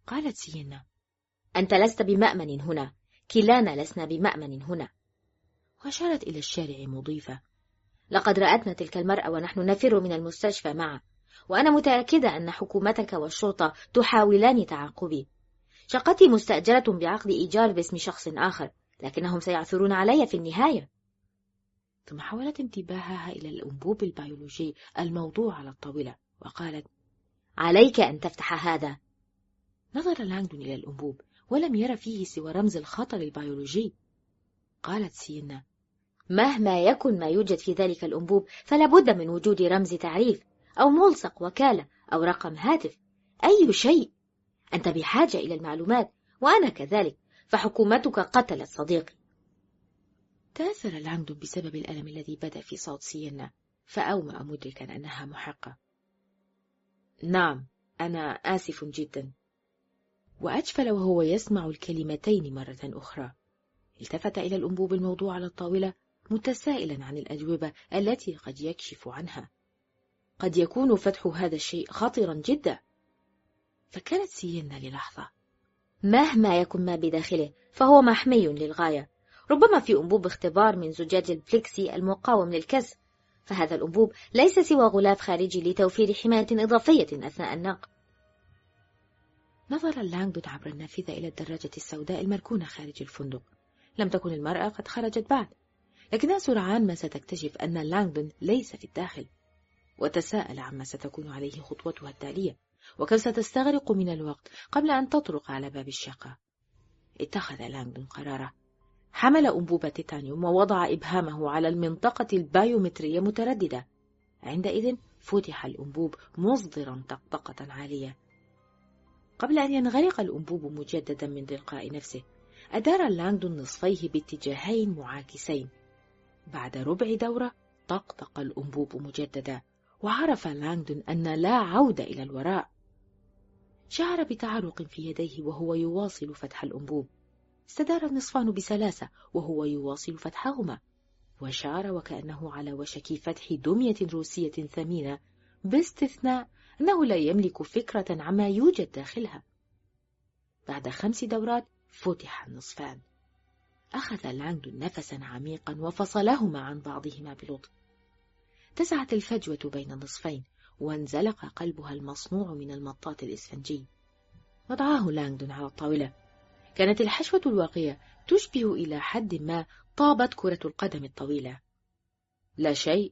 قالت سيينا: أنت لست بمأمن هنا، كلانا لسنا بمأمن هنا. وأشارت إلى الشارع مضيفة: لقد رأتنا تلك المرأة ونحن نفر من المستشفى معا، وأنا متأكدة أن حكومتك والشرطة تحاولان تعاقبي. شقتي مستأجرة بعقد إيجار باسم شخص آخر، لكنهم سيعثرون علي في النهاية. ثم حولت انتباهها إلى الأنبوب البيولوجي الموضوع على الطاولة وقالت: عليك أن تفتح هذا. نظر لانغدون إلى الأنبوب ولم ير فيه سوى رمز الخطر البيولوجي. قالت سيينا: مهما يكن ما يوجد في ذلك الأنبوب فلا بد من وجود رمز تعريف أو ملصق وكالة أو رقم هاتف، أي شيء. أنت بحاجة إلى المعلومات وأنا كذلك، فحكومتك قتلت صديقي. تأثر لانغدون بسبب الألم الذي بدأ في صوت سيينا، فأومأ مدركا أنها محقة. نعم، أنا آسف جدا. وأجفل وهو يسمع الكلمتين مرة أخرى. التفت إلى الأنبوب الموضوع على الطاولة متسائلا عن الأجوبة التي قد يكشف عنها. قد يكون فتح هذا الشيء خطرا جدا. فكانت سيينا للحظة: مهما يكن ما بداخله فهو محمي للغاية، ربما في أنبوب اختبار من زجاج البليكسي المقاوم للكسر، فهذا الأنبوب ليس سوى غلاف خارجي لتوفير حماية إضافية أثناء النقل. نظر لانغدون عبر النافذة إلى الدراجة السوداء المركونة خارج الفندق. لم تكن المرأة قد خرجت بعد، لكنها سرعان ما ستكتشف أن لانغدون ليس في الداخل، وتساءل عما ستكون عليه خطوتها التالية، وكم ستستغرق من الوقت قبل أن تطرق على باب الشقة. اتخذ لانغدون قراره. حمل أنبوب تيتانيوم ووضع إبهامه على المنطقة البايومترية مترددة. عندئذ فتح الأنبوب مصدرا طقطقة عالية. قبل أن ينغلق الأنبوب مجددا من تلقاء نفسه، أدار لانغدون نصفيه باتجاهين معاكسين. بعد ربع دورة طقطق الأنبوب مجددا، وعرف لانغدون أن لا عودة إلى الوراء. شعر بتعرق في يديه وهو يواصل فتح الأنبوب. استدار النصفان بسلاسة وهو يواصل فتحهما، وشعر وكأنه على وشك فتح دمية روسية ثمينة، باستثناء أنه لا يملك فكرة عما يوجد داخلها. بعد 5 دورات فتح النصفان. أخذ لانغدون نفسا عميقا وفصلهما عن بعضهما بلطف. اتسعت الفجوة بين النصفين، وانزلق قلبها المصنوع من المطاط الإسفنجي. وضعه لانغدون على الطاولة. كانت الحشوة الواقية تشبه إلى حد ما طابة كرة القدم الطويلة. لا شيء.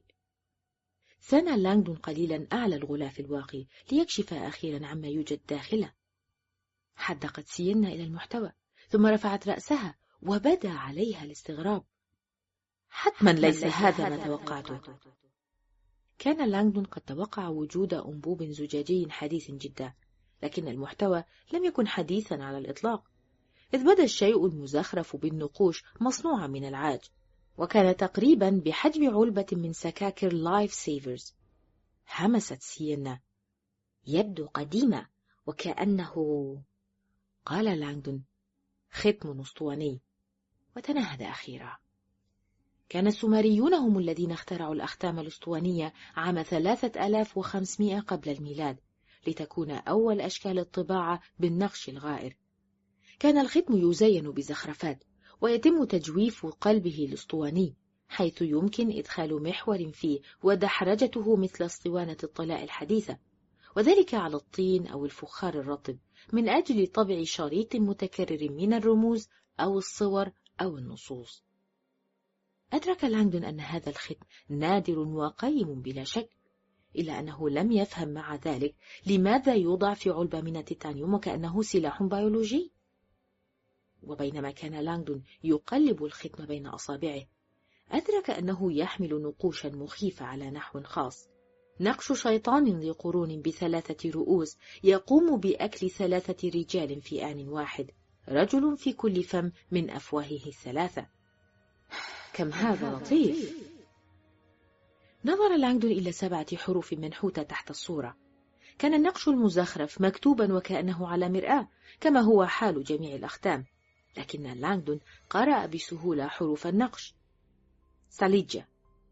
ثنى لانغدون قليلا أعلى الغلاف الواقي ليكشف أخيرا عما يوجد داخله. حدقت سيينا إلى المحتوى، ثم رفعت رأسها وبدا عليها الاستغراب. حتما ليس هذا ما توقعته. كان لانغدون قد توقع وجود أنبوب زجاجي حديث جدا، لكن المحتوى لم يكن حديثا على الإطلاق، إذ بدا الشيء المزخرف بالنقوش مصنوعا من العاج، وكان تقريبا بحجم علبة من سكاكر لايف سيفرز. همست سيينا: يبدو قديمة وكأنه. قال لانغدون: ختم أسطواني. وتنهد أخيرا. كان السومريون هم الذين اخترعوا الأختام الأسطوانية عام 3500 قبل الميلاد، لتكون أول أشكال الطباعة بالنقش الغائر. كان الختم يزين بزخرفات، ويتم تجويف قلبه الأسطواني، حيث يمكن إدخال محور فيه ودحرجته مثل اسطوانة الطلاء الحديثة، وذلك على الطين أو الفخار الرطب، من أجل طبع شريط متكرر من الرموز أو الصور أو النصوص. أدرك لانغدون أن هذا الختم نادر وقيم بلا شك، إلا أنه لم يفهم مع ذلك لماذا يوضع في علبة من التيتانيوم وكأنه سلاح بيولوجي. وبينما كان لانغدون يقلب الختم بين أصابعه، أدرك أنه يحمل نقوشا مخيفة على نحو خاص، نقش شيطان ذي قرون ب3 رؤوس يقوم بأكل 3 رجال في آن واحد، رجل في كل فم من أفواهه 3. كم هذا لطيف. نظر لانغدون إلى 7 حروف منحوتة تحت الصورة. كان النقش المزخرف مكتوبا وكأنه على مرآة، كما هو حال جميع الأختام، لكن لانغدون قرأ بسهولة حروف النقش: ساليجيا.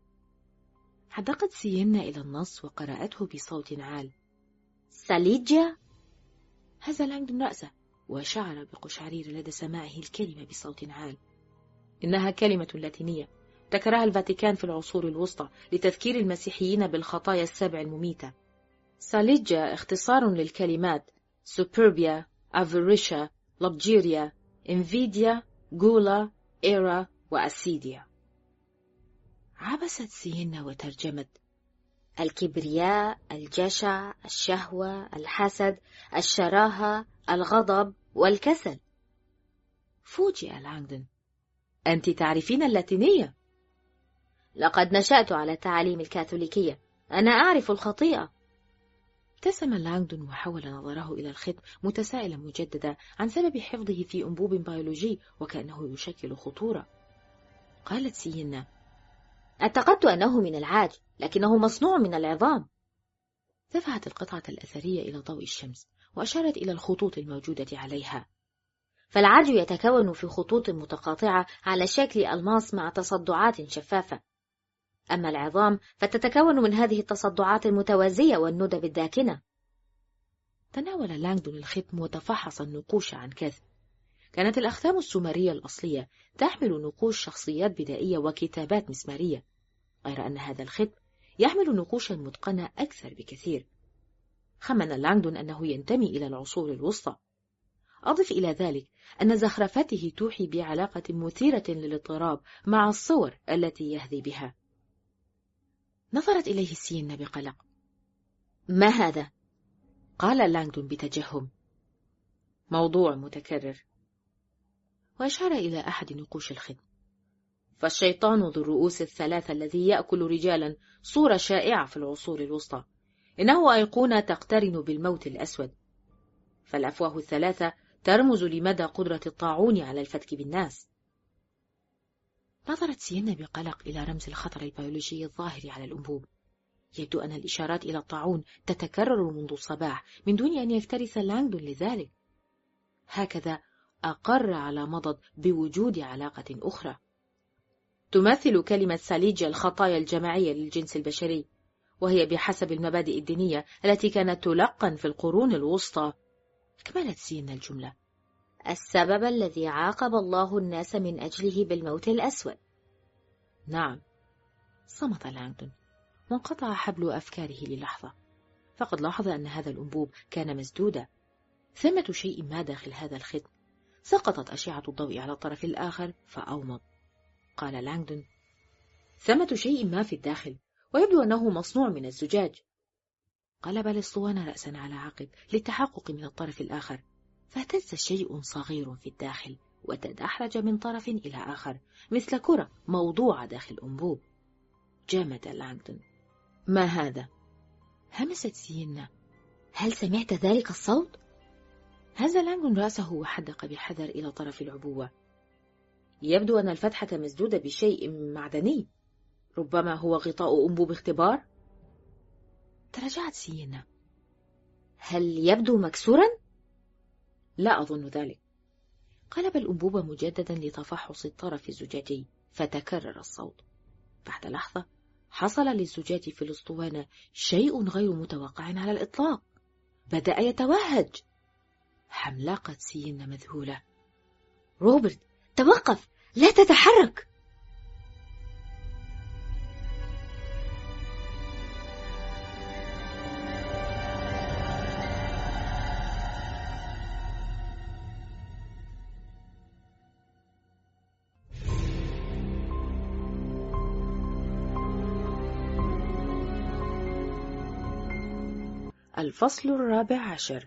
حدقت سيينا إلى النص وقرأته بصوت عال: ساليجيا؟ هز لانغدون رأسه وشعر بقشعرير لدى سماعه الكلمة بصوت عال. إنها كلمة لاتينية ابتكرها الفاتيكان في العصور الوسطى لتذكير المسيحيين بالخطايا السبع المميتة. ساليجيا اختصار للكلمات سوبربيا، أفريشا، لوبجيريا، انفيديا، جولا، إيرا، وأسيديا. عبست سينا وترجمت: الكبرياء، الجشع، الشهوة، الحسد، الشراهة، الغضب والكسل. فوجئ لانغدون: أنت تعرفين اللاتينية؟ لقد نشأت على تعاليم الكاثوليكية، أنا أعرف الخطيئة. ابتسم لانغدون وحول نظره إلى الختم متسائلا مجددا عن سبب حفظه في أنبوب بيولوجي وكأنه يشكل خطورة. قالت سينا: اعتقدت أنه من العاج، لكنه مصنوع من العظام. دفعت القطعة الأثرية إلى ضوء الشمس وأشارت إلى الخطوط الموجودة عليها. فالعاج يتكون في خطوط متقاطعة على شكل ألماس مع تصدعات شفافة، أما العظام فتتكون من هذه التصدعات المتوازية والندب الداكنة. تناول لانغدون الختم وتفحص النقوش عن كثب. كانت الأختام السومرية الأصلية تحمل نقوش شخصيات بدائية وكتابات مسمارية، غير أن هذا الختم يحمل نقوشا متقنة أكثر بكثير. خمن لانغدون أنه ينتمي إلى العصور الوسطى. أضف إلى ذلك أن زخرفته توحي بعلاقة مثيرة للاضطراب مع الصور التي يهذي بها. نظرت إليه سينا بقلق. ما هذا؟ قال لانغدون بتجهم: موضوع متكرر. وأشار إلى أحد نقوش الختم: فالشيطان ذو الرؤوس الثلاثة الذي يأكل رجالا صورة شائعة في العصور الوسطى، إنه أيقونة تقترن بالموت الأسود، فالأفواه الثلاثة ترمز لمدى قدرة الطاعون على الفتك بالناس. نظرت سينا بقلق إلى رمز الخطر البيولوجي الظاهر على الأنبوب. يبدو أن الإشارات إلى الطاعون تتكرر منذ الصباح من دون أن يفترس لانغدون لذلك. هكذا أقر على مضض بوجود علاقة أخرى. تمثل كلمة ساليجيا الخطايا الجماعية للجنس البشري، وهي بحسب المبادئ الدينية التي كانت تلقن في القرون الوسطى. أكملت سينا الجملة: السبب الذي عاقب الله الناس من أجله بالموت الأسود. نعم. صمت لانغدون وانقطع حبل أفكاره للحظة، فقد لاحظ أن هذا الأنبوب كان مسدودا. ثمة شيء ما داخل هذا الختم. سقطت أشعة الضوء على الطرف الآخر فأومض. قال لانغدون: ثمة شيء ما في الداخل، ويبدو أنه مصنوع من الزجاج. قلب الأسطوانة رأسا على عقب للتحقق من الطرف الآخر، فاهتز شيء صغير في الداخل وتدحرج من طرف إلى آخر مثل كرة موضوعة داخل أنبوب. جامد لانغدون: ما هذا؟ همست سينا: هل سمعت ذلك الصوت؟ هز لانغدون رأسه وحدق بحذر إلى طرف العبوة. يبدو أن الفتحة مسدودة بشيء معدني، ربما هو غطاء أنبوب اختبار. تراجعت سينا: هل يبدو مكسورا؟ لا أظن ذلك. قلب الأنبوب مجددا لتفحص الطرف الزجاجي فتكرر الصوت. بعد لحظة حصل للزجاج في الأسطوانة شيء غير متوقع على الإطلاق، بدأ يتوهج. حملقت سينا مذهولة: روبرت، توقف، لا تتحرك. الفصل 14.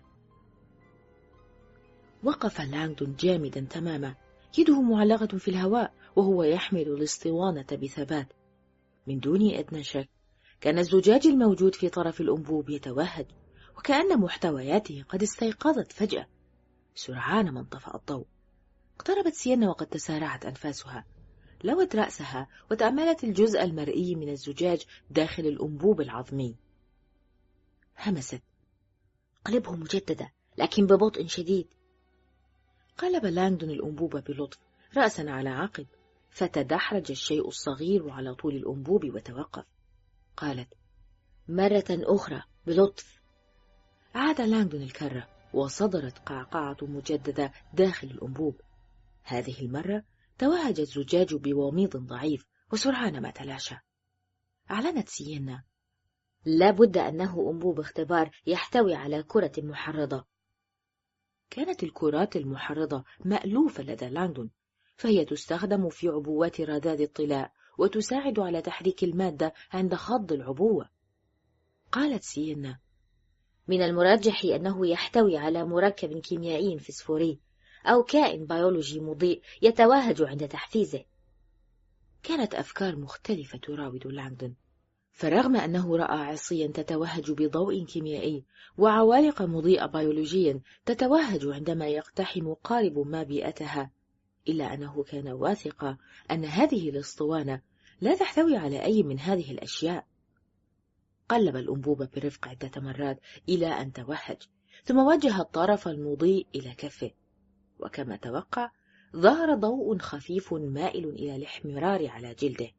وقف لانغدون جامدا تماما، يده معلقة في الهواء وهو يحمل الاسطوانة بثبات. من دون أدنى شك كان الزجاج الموجود في طرف الأنبوب يتوهج، وكأن محتوياته قد استيقظت فجأة. سرعان ما انطفأ الضوء. اقتربت سينا وقد تسارعت أنفاسها. لوت رأسها وتأملت الجزء المرئي من الزجاج داخل الأنبوب العظمي. همست: قلبه مجددا، لكن ببطء شديد. قلب لانغدون الأنبوب بلطف رأسا على عقب، فتدحرج الشيء الصغير على طول الأنبوب وتوقف. قالت: مرة أخرى بلطف. عاد لانغدون الكرة وصدرت قعقعة مجددة داخل الأنبوب. هذه المرة توهج الزجاج بوميض ضعيف وسرعان ما تلاشى. أعلنت سيينا: لا بد أنه أنبوب اختبار يحتوي على كرة محرضة. كانت الكرات المحرضة مألوفة لدى لانغدون، فهي تستخدم في عبوات رذاذ الطلاء وتساعد على تحريك المادة عند خض العبوة. قالت سيينا: من المرجح أنه يحتوي على مركب كيميائي فسفوري أو كائن بيولوجي مضيء يتوهج عند تحفيزه. كانت أفكار مختلفة تراود لانغدون، فرغم أنه رأى عصيا تتوهج بضوء كيميائي وعوالق مضيئة بيولوجيا تتوهج عندما يقتحم قارب ما بيئتها، إلا أنه كان واثقا أن هذه الأسطوانة لا تحتوي على أي من هذه الأشياء. قلب الأنبوب برفق عدة مرات إلى أن توهج، ثم وجه الطرف المضيء إلى كفه، وكما توقع ظهر ضوء خفيف مائل إلى الاحمرار على جلده.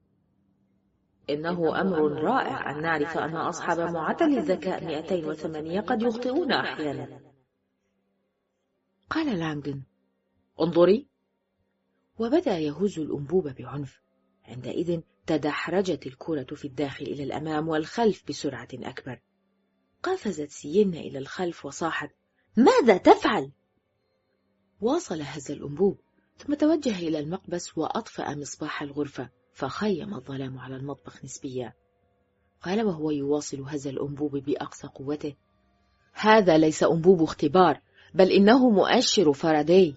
إنه أمر رائع أن نعرف أن أصحاب معدل الذكاء 208 قد يخطئون أحيانا. قال لانغدون: انظري. وبدأ يهز الأنبوب بعنف. عندئذ تدحرجت الكرة في الداخل إلى الأمام والخلف بسرعة أكبر. قفزت سيينا إلى الخلف وصاحت: ماذا تفعل؟ واصل هز الأنبوب، ثم توجه إلى المقبس وأطفأ مصباح الغرفة، فخيم الظلام على المطبخ نسبيا. قال وهو يواصل هز الأنبوب بأقصى قوته: هذا ليس أنبوب اختبار، بل إنه مؤشر فاراداي.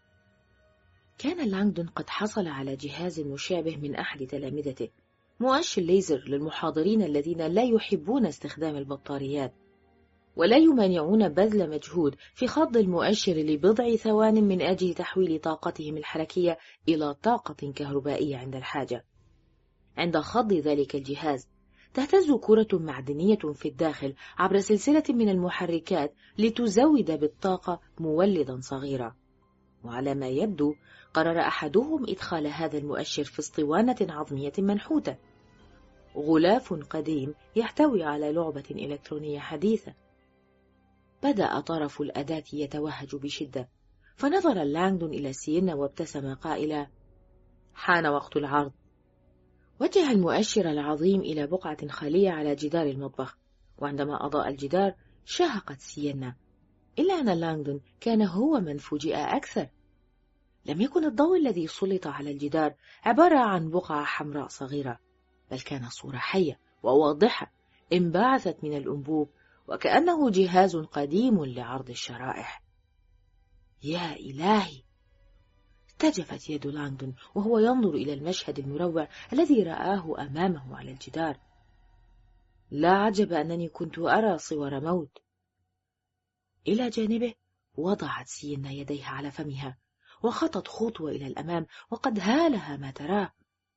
كان لانغدون قد حصل على جهاز مشابه من أحد تلامذته، مؤشر ليزر للمحاضرين الذين لا يحبون استخدام البطاريات ولا يمانعون بذل مجهود في خض المؤشر لبضع ثوان من أجل تحويل طاقتهم الحركية إلى طاقة كهربائية عند الحاجة. عند خض ذلك الجهاز تهتز كرة معدنية في الداخل عبر سلسلة من المحركات لتزود بالطاقة مولدا صغيرا، وعلى ما يبدو قرر أحدهم إدخال هذا المؤشر في اسطوانة عظمية منحوتة، غلاف قديم يحتوي على لعبة إلكترونية حديثة. بدأ طرف الأداة يتوهج بشدة، فنظر لانغدون إلى سيينا وابتسم قائلا: حان وقت العرض. وجه المؤشر العظيم إلى بقعة خالية على جدار المطبخ، وعندما أضاء الجدار شهقت سيينا، إلا أن لانغدون كان هو من فوجئ أكثر. لم يكن الضوء الذي سلط على الجدار عبارة عن بقعة حمراء صغيرة، بل كان صورة حية وواضحة انبعثت من الأنبوب، وكأنه جهاز قديم لعرض الشرائح. يا إلهي! ارتجفت يد لانغدون وهو ينظر إلى المشهد المروع الذي رآه أمامه على الجدار. لا عجب أنني كنت أرى صور موت. إلى جانبه وضعت سيينا يديها على فمها وخطت خطوة إلى الأمام، وقد هالها ما تراه.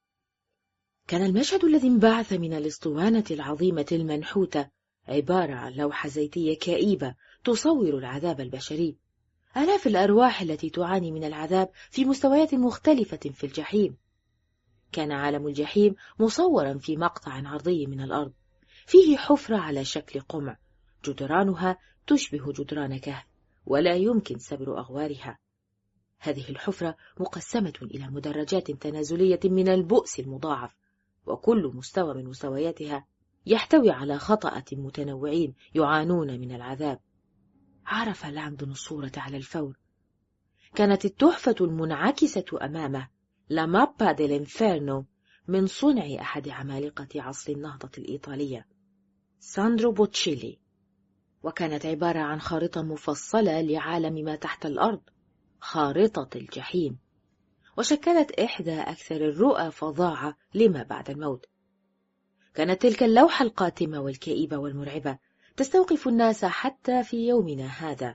كان المشهد الذي انبعث من الاسطوانة العظيمة المنحوتة عبارة عن لوحة زيتية كئيبة تصور العذاب البشري، آلاف الأرواح التي تعاني من العذاب في مستويات مختلفة في الجحيم. كان عالم الجحيم مصورا في مقطع عرضي من الأرض، فيه حفرة على شكل قمع، جدرانها تشبه جدران كهف ولا يمكن سبر أغوارها. هذه الحفرة مقسمة إلى مدرجات تنازلية من البؤس المضاعف، وكل مستوى من مستوياتها يحتوي على خطأة متنوعين يعانون من العذاب. عرف لانغدون الصورة على الفور. كانت التحفة المنعكسة أمامه لا مابا ديلإنفيرنو من صنع أحد عمالقة عصر النهضة الإيطالية ساندرو بوتشيلي، وكانت عبارة عن خارطة مفصلة لعالم ما تحت الأرض، خارطة الجحيم، وشكلت إحدى أكثر الرؤى فظاعة لما بعد الموت. كانت تلك اللوحة القاتمة والكئيبة والمرعبة تستوقف الناس حتى في يومنا هذا.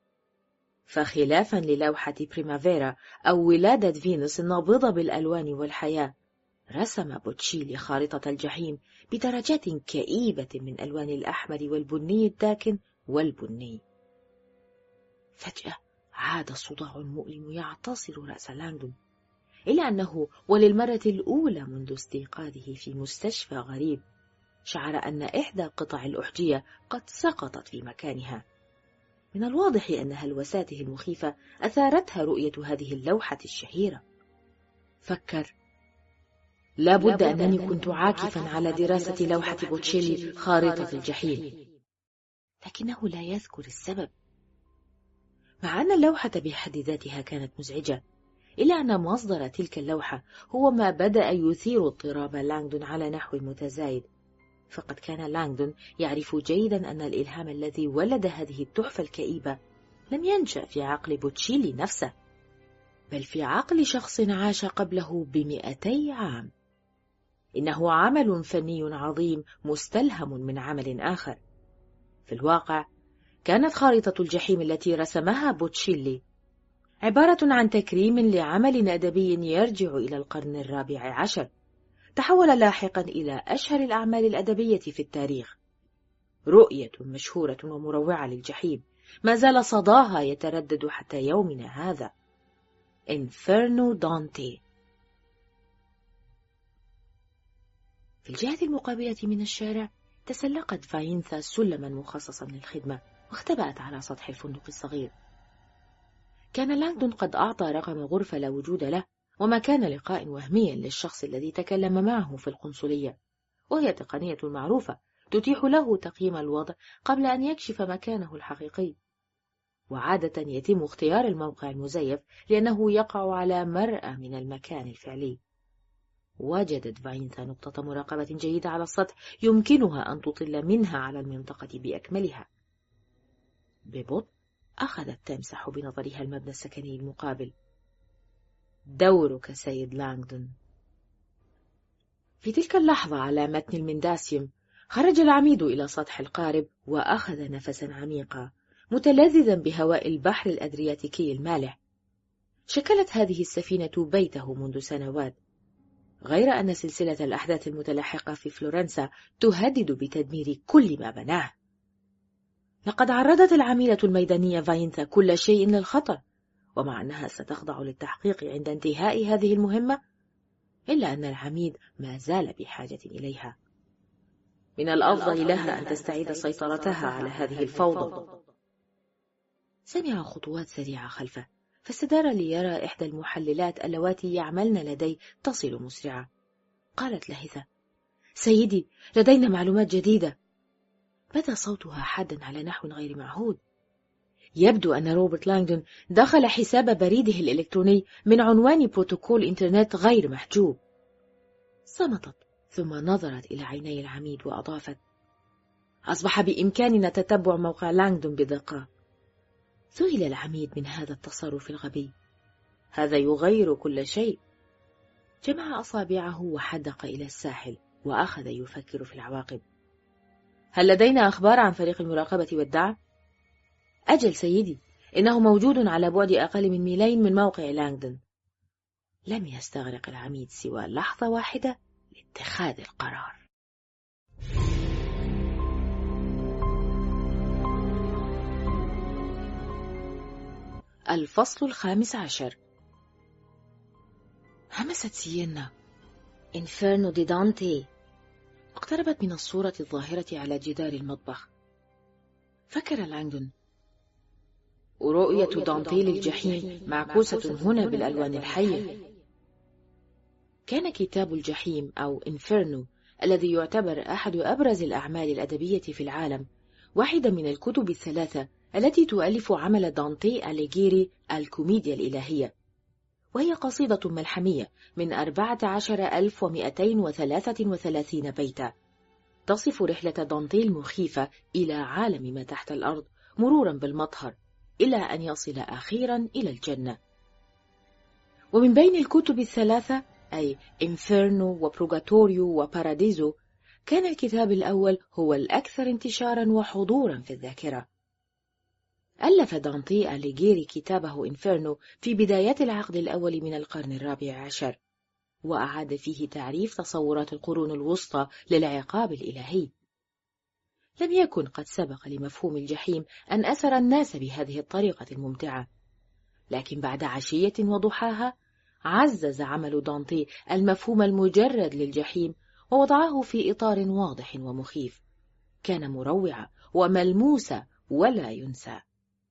فخلافا للوحة بريمافيرا أو ولادة فينوس النابضة بالألوان والحياة، رسم بوتشيلي خارطة الجحيم بدرجات كئيبة من ألوان الأحمر والبني الداكن والبني. فجأة عاد صداع مؤلم يعتصر رأس لانغدون، إلا أنه وللمرة الأولى منذ استيقاظه في مستشفى غريب شعر أن إحدى قطع الأحجية قد سقطت في مكانها. من الواضح أن هلوساته المخيفة أثارتها رؤية هذه اللوحة الشهيرة. فكر: لا بد أنني كنت عاكفا على دراسة لوحة بوتشيلي خارطة الجحيم، لكنه لا يذكر السبب. مع أن اللوحة بحد ذاتها كانت مزعجة، إلا أن مصدر تلك اللوحة هو ما بدأ يثير اضطراب لانغدون على نحو متزايد. فقد كان لانغدون يعرف جيدا أن الإلهام الذي ولد هذه التحفة الكئيبة لم ينشأ في عقل بوتشيلي نفسه، بل في عقل شخص عاش قبله ب200 عام. إنه عمل فني عظيم مستلهم من عمل آخر. في الواقع كانت خارطة الجحيم التي رسمها بوتشيلي عبارة عن تكريم لعمل أدبي يرجع إلى القرن ال14، تحول لاحقا إلى أشهر الأعمال الأدبية في التاريخ. رؤية مشهورة ومروعة للجحيم ما زال صداها يتردد حتى يومنا هذا: إنفيرنو دانتي. في الجهة المقابلة من الشارع تسلقت فاينثا سلما مخصصا للخدمة واختبأت على سطح الفندق الصغير. كان لانغدون قد أعطى رقم غرفة لا وجود له، وما كان لقاء وهميا للشخص الذي تكلم معه في القنصلية، وهي تقنية معروفة تتيح له تقييم الوضع قبل أن يكشف مكانه الحقيقي. وعادة يتم اختيار الموقع المزيف لأنه يقع على مرأى من المكان الفعلي. وجدت فاينثا نقطة مراقبة جيدة على السطح يمكنها أن تطل منها على المنطقة بأكملها. ببطء أخذت تمسح بنظرها المبنى السكني المقابل. دورك سيد لانغدون. في تلك اللحظة على متن المنداسيوم خرج العميد إلى سطح القارب وأخذ نفسا عميقا متلذذا بهواء البحر الأدرياتيكي المالح. شكلت هذه السفينة بيته منذ سنوات، غير أن سلسلة الأحداث المتلاحقة في فلورنسا تهدد بتدمير كل ما بناه. لقد عرضت العميلة الميدانية فاينثا كل شيء للخطر، ومع أنها ستخضع للتحقيق عند انتهاء هذه المهمة، إلا أن العميد ما زال بحاجة إليها. من الأفضل لها أن تستعيد سيطرتها على هذه الفوضى. سمع خطوات سريعة خلفه، فاستدار ليرى إحدى المحللات اللواتي يعملن لدي تصل مسرعة. قالت لهثة: سيدي، لدينا معلومات جديدة. بدا صوتها حادا على نحو غير معهود. يبدو أن روبرت لانغدون دخل حساب بريده الإلكتروني من عنوان بروتوكول إنترنت غير محجوب. صمتت ثم نظرت إلى عيني العميد وأضافت: أصبح بإمكاننا تتبع موقع لانغدون بدقة. ذهل العميد من هذا التصرف الغبي. هذا يغير كل شيء. جمع أصابعه وحدق إلى الساحل وأخذ يفكر في العواقب. هل لدينا أخبار عن فريق المراقبة والدعم؟ أجل سيدي، إنه موجود على بعد أقل من 2 ميل من موقع لانغدون. لم يستغرق العميد سوى لحظة واحدة لاتخاذ القرار. الفصل 15. همست سيينا: إنفيرنو دي دانتي. اقتربت من الصورة الظاهرة على جدار المطبخ. فكر لانغدون: ورؤية دانتي للجحيم معكوسة هنا بالألوان الحية. كان كتاب الجحيم أو إنفيرنو الذي يعتبر أحد أبرز الأعمال الأدبية في العالم واحدة من الكتب الثلاثة التي تؤلف عمل دانتي أليغيري الكوميديا الإلهية، وهي قصيدة ملحمية من 14233 بيتا تصف رحلة دانتي المخيفة إلى عالم ما تحت الأرض مرورا بالمطهر إلى أن يصل أخيرا إلى الجنة. ومن بين الكتب الثلاثة أي إنفيرنو وبروغاتوريو وباراديزو، كان الكتاب الأول هو الأكثر انتشارا وحضورا في الذاكرة. ألف دانتي أليغيري كتابه إنفيرنو في بدايات العقد الأول من القرن 14، وأعاد فيه تعريف تصورات القرون الوسطى للعقاب الإلهي. لم يكن قد سبق لمفهوم الجحيم أن أثر الناس بهذه الطريقة الممتعة، لكن بعد عشية وضحاها عزز عمل دانتي المفهوم المجرد للجحيم ووضعه في إطار واضح ومخيف، كان مروعا وملموسا ولا ينسى.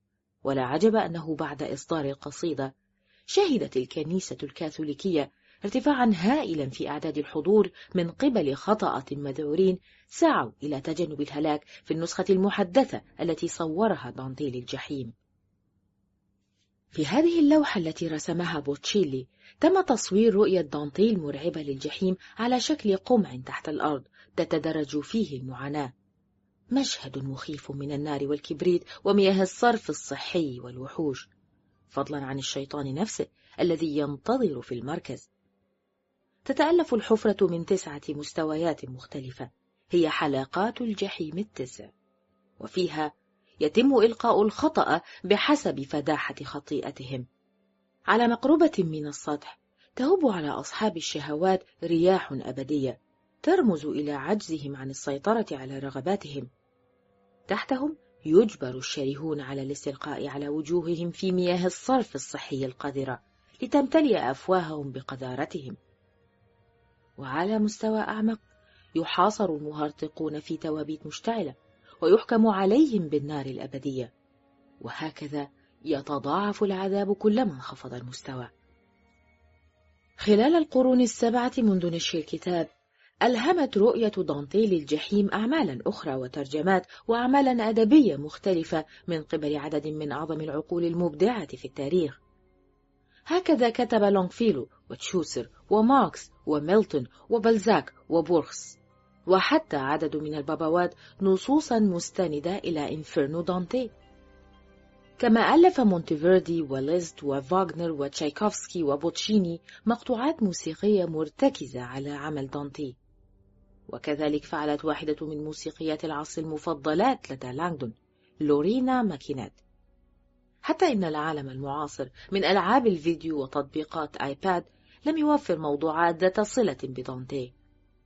ولا عجب أنه بعد إصدار القصيدة شهدت الكنيسة الكاثوليكية ارتفاعا هائلا في أعداد الحضور من قبل خطأة مذعورين سعوا إلى تجنب الهلاك في النسخة المحدثة التي صورها دانتي للجحيم. في هذه اللوحة التي رسمها بوتشيلي تم تصوير رؤية دانتي المرعبة للجحيم على شكل قمع تحت الأرض تتدرج فيه المعاناة، مشهد مخيف من النار والكبريت ومياه الصرف الصحي والوحوش، فضلا عن الشيطان نفسه الذي ينتظر في المركز. تتألف الحفرة من 9 مستويات مختلفة هي حلقات الجحيم ال9، وفيها يتم إلقاء الخطأ بحسب فداحة خطيئتهم. على مقربة من السطح تهب على أصحاب الشهوات رياح أبدية ترمز إلى عجزهم عن السيطرة على رغباتهم. تحتهم يجبر الشرهون على الاستلقاء على وجوههم في مياه الصرف الصحي القذرة لتمتلئ أفواههم بقذارتهم. وعلى مستوى أعمق يحاصر المهرطقون في توابيت مشتعلة ويحكم عليهم بالنار الأبدية، وهكذا يتضاعف العذاب كلما انخفض المستوى. خلال القرون ال7 منذ نشر الكتاب ألهمت رؤية دانتي للجحيم أعمالا أخرى وترجمات وأعمالا أدبية مختلفة من قبل عدد من أعظم العقول المبدعة في التاريخ. هكذا كتب لونغفيلو وتشوسر وماركس وميلتون وبلزاك وبورخس، وحتى عدد من البابوات نصوصا مستندة إلى إنفيرنو دانتي. كما ألف مونتيفيردي وليست وفاغنر وتشايكوفسكي وبوتشيني مقطوعات موسيقية مرتكزة على عمل دانتي، وكذلك فعلت واحدة من موسيقيات العصر المفضلات لدى لانغدون، لورينا ماكينات. حتى إن العالم المعاصر من ألعاب الفيديو وتطبيقات آيباد لم يوفر موضوعات ذات صلة بدانتي.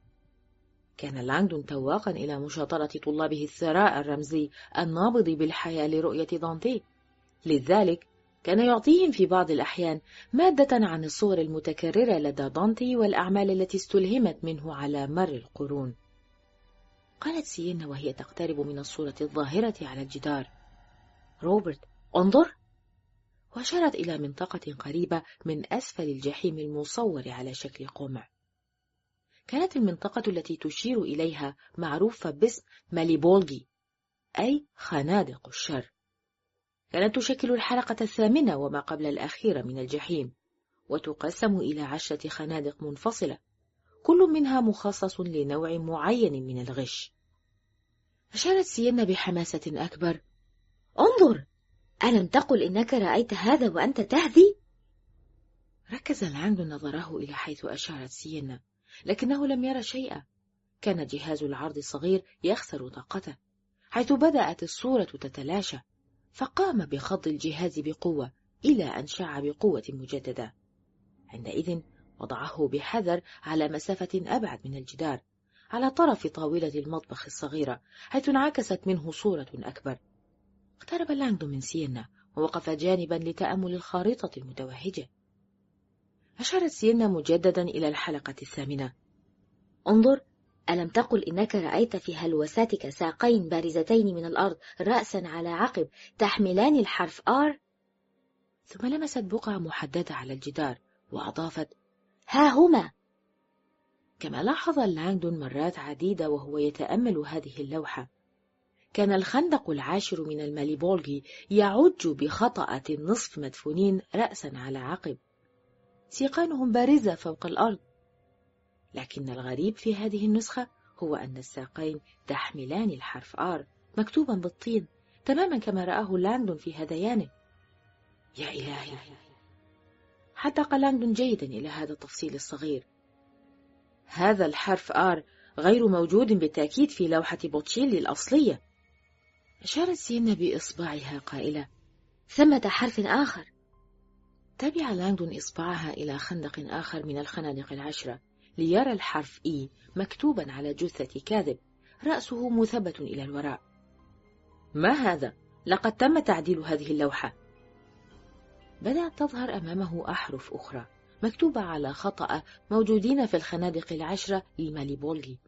كان لانغدون تواقا إلى مشاطرة طلابه الثراء الرمزي النابض بالحياة لرؤية دانتي، لذلك كان يعطيهم في بعض الأحيان مادة عن الصور المتكررة لدى دانتي والأعمال التي استلهمت منه على مر القرون. قالت سيينا وهي تقترب من الصورة الظاهرة على الجدار: روبرت، انظر. وأشارت إلى منطقة قريبة من أسفل الجحيم المصور على شكل قمع. كانت المنطقة التي تشير إليها معروفة باسم ماليبولغي، أي خنادق الشر. كانت تشكل الحلقة 8 وما قبل الأخيرة من الجحيم، وتقسم إلى 10 خنادق منفصلة، كل منها مخصص لنوع معين من الغش. أشارت سيينا بحماسة أكبر: انظر، ألم تقل إنك رأيت هذا وأنت تهذي؟ ركز لانغدون نظره إلى حيث أشارت سيينا، لكنه لم يرى شيئا. كان جهاز العرض الصغير يخسر طاقته، حيث بدأت الصورة تتلاشى، فقام بخض الجهاز بقوة إلى أن شع بقوة مجددة. عندئذ وضعه بحذر على مسافة أبعد من الجدار، على طرف طاولة المطبخ الصغيرة، حيث انعكست منه صورة أكبر. اقترب لانغدون من سيينا ووقف جانبا لتأمل الخارطة المتوهجة. أشارت سيينا مجددا إلى الحلقة 8. انظر، ألم تقل إنك رأيت في هلوساتك ساقين بارزتين من الأرض رأسا على عقب تحملان الحرف R؟ ثم لمست بقعة محددة على الجدار وأضافت: ها هما. كما لاحظ لانغدون مرات عديدة وهو يتأمل هذه اللوحة، كان الخندق 10 من الماليبولغي يعج بخطأة نصف مدفونين رأسا على عقب، سيقانهم بارزة فوق الأرض. لكن الغريب في هذه النسخة هو أن الساقين تحملان الحرف R مكتوبا بالطين، تماما كما رآه لانغدون في هذيانه. يا إلهي! حدق لانغدون جيدا إلى هذا التفصيل الصغير. هذا الحرف R غير موجود بالتأكيد في لوحة بوتشيلي الأصلية. أشارت سيينا بإصبعها قائلة: ثمة حرف آخر. تبع لانغدون إصبعها إلى خندق آخر من الخنادق 10 ليرى الحرف E مكتوبا على جثة كاذب رأسه مثبت إلى الوراء. ما هذا؟ لقد تم تعديل هذه اللوحة. بدأت تظهر أمامه أحرف أخرى مكتوبة على خطأ موجودين في الخنادق 10 للماليبولغي.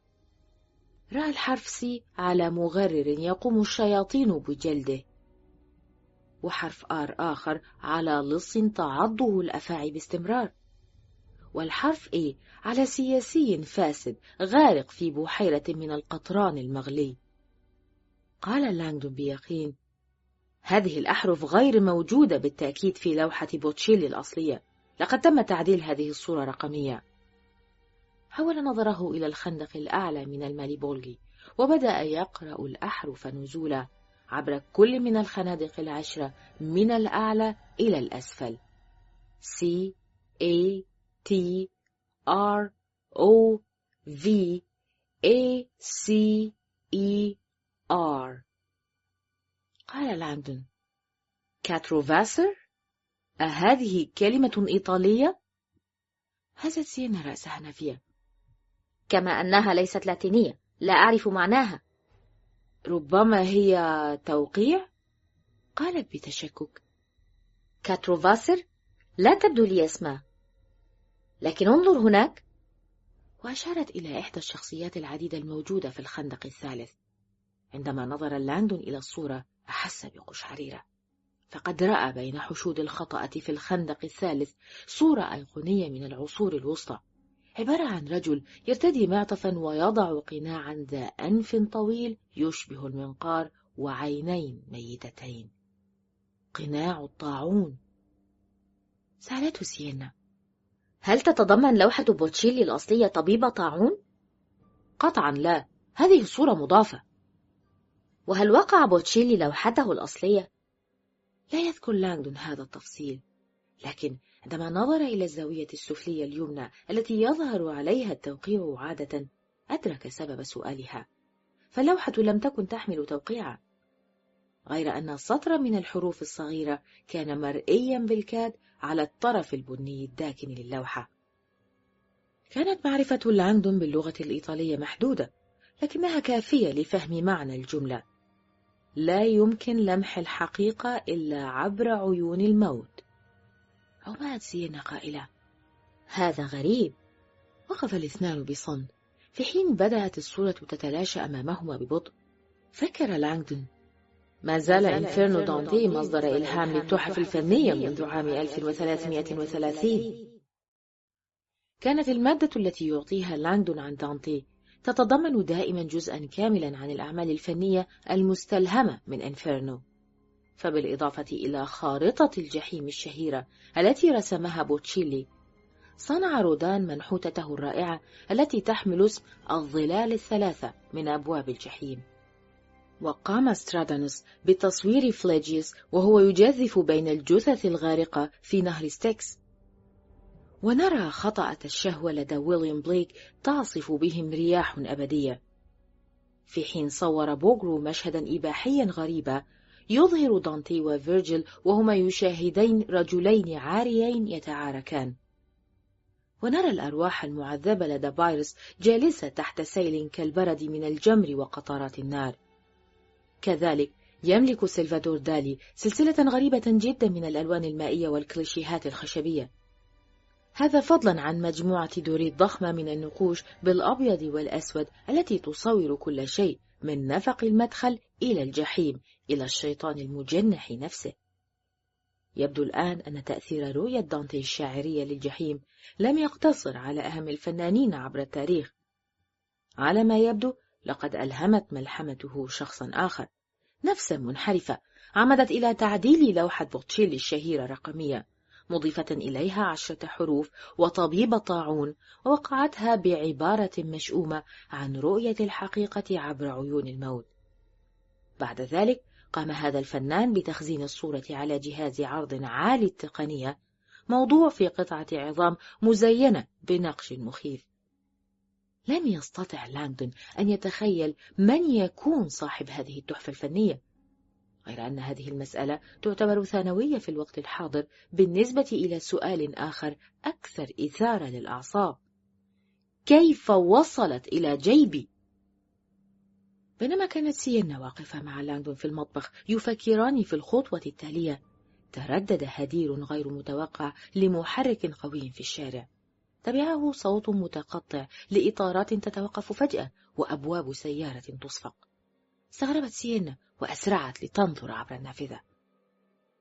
رأى الحرف C على مغرر يقوم الشياطين بجلده. وحرف R آخر على لص تعضه الأفاعي باستمرار، والحرف A على سياسي فاسد غارق في بحيرة من القطران المغلي. قال لانغدون بيقين: هذه الأحرف غير موجودة بالتأكيد في لوحة بوتشيلي الأصلية، لقد تم تعديل هذه الصورة رقمية. حول نظره إلى الخندق الأعلى من الماليبولغي، وبدأ يقرأ الأحرف نزولا عبر كل من الخنادق العشرة من الأعلى إلى الأسفل: C A T R O V A C E R. قال لانغدون: كاتروفاسر؟ أهذه كلمة إيطالية؟ هزت سينا رأسها نافية. كما أنها ليست لاتينية، لا أعرف معناها. ربما هي توقيع؟ قالت بتشكك. كاتروفاسر؟ لا تبدو لي اسمها، لكن انظر هناك. وأشارت إلى إحدى الشخصيات العديدة الموجودة في الخندق الثالث. عندما نظر لانغدون إلى الصورة أحس بقشعريرة، فقد رأى بين حشود الخطأة في الخندق الثالث صورة أيقونية من العصور الوسطى، عبارة عن رجل يرتدي معطفا ويضع قناعا ذا أنف طويل يشبه المنقار وعينين ميتتين. قناع الطاعون. سألته سينا: هل تتضمن لوحة بوتشيلي الأصلية طبيب طاعون؟ قطعا لا، هذه الصورة مضافة. وهل وقع بوتشيلي لوحته الأصلية؟ لا يذكر لانغدون هذا التفصيل، لكن عندما نظر إلى الزاوية السفلية اليمنى التي يظهر عليها التوقيع عادة أدرك سبب سؤالها، فاللوحة لم تكن تحمل توقيعا، غير أن سطرا من الحروف الصغيرة كان مرئيا بالكاد على الطرف البني الداكن للوحة. كانت معرفة لانغدون باللغة الإيطالية محدودة، لكنها كافية لفهم معنى الجملة: لا يمكن لمح الحقيقة إلا عبر عيون الموت. عماد سينا قائلة: هذا غريب. وقف الاثنان بصمت، في حين بدأت الصورة تتلاشى أمامهما ببطء. فكر لانغدون: ما زال إنفيرنو دانتي مصدر إلهام للتحف الفنية منذ عام 1330. كانت المادة التي يعطيها لانغدون عن دانتي تتضمن دائما جزءا كاملا عن الأعمال الفنية المستلهمة من إنفيرنو، فبالإضافة إلى خارطة الجحيم الشهيرة التي رسمها بوتشيلي، صنع رودان منحوتته الرائعة التي تحمل اسم الظلال الثلاثة من أبواب الجحيم. وقام سترادانوس بتصوير فليجيوس وهو يجذف بين الجثث الغارقة في نهر ستيكس. ونرى خطأة الشهوة لدى ويليام بليك تعصف بهم رياح أبدية، في حين صور بوغرو مشهدا إباحيا غريبا يظهر دانتي وفيرجيل وهما يشاهدين رجلين عاريين يتعاركان. ونرى الأرواح المعذبة لدى بايرس جالسة تحت سيل كالبرد من الجمر وقطرات النار. كذلك يملك سلفادور دالي سلسلة غريبة جدا من الألوان المائية والكليشيهات الخشبية، هذا فضلا عن مجموعة دوريت ضخمة من النقوش بالأبيض والأسود التي تصور كل شيء من نفق المدخل إلى الجحيم إلى الشيطان المجنح نفسه. يبدو الآن أن تأثير رؤية دانتي الشاعرية للجحيم لم يقتصر على أهم الفنانين عبر التاريخ. على ما يبدو لقد ألهمت ملحمته شخصا آخر، نفسا منحرفة عمدت إلى تعديل لوحة بوتشيلي الشهيرة رقمية، مضيفة إليها 10 حروف وطبيب طاعون، ووقعتها بعبارة مشؤومة عن رؤية الحقيقة عبر عيون الموت. بعد ذلك قام هذا الفنان بتخزين الصورة على جهاز عرض عالي التقنية، موضوع في قطعة عظام مزينة بنقش مخيف. لم يستطع لانغدون أن يتخيل من يكون صاحب هذه التحفة الفنية، غير أن هذه المسألة تعتبر ثانوية في الوقت الحاضر بالنسبة إلى سؤال آخر أكثر إثارة للأعصاب: كيف وصلت إلى جيبي؟ بينما كانت سينا واقفة مع لانغدون في المطبخ يفكران في الخطوة التالية، تردد هدير غير متوقع لمحرك قوي في الشارع، تبعه صوت متقطع لإطارات تتوقف فجأة وأبواب سيارة تصفق. استغربت سينا وأسرعت لتنظر عبر النافذة.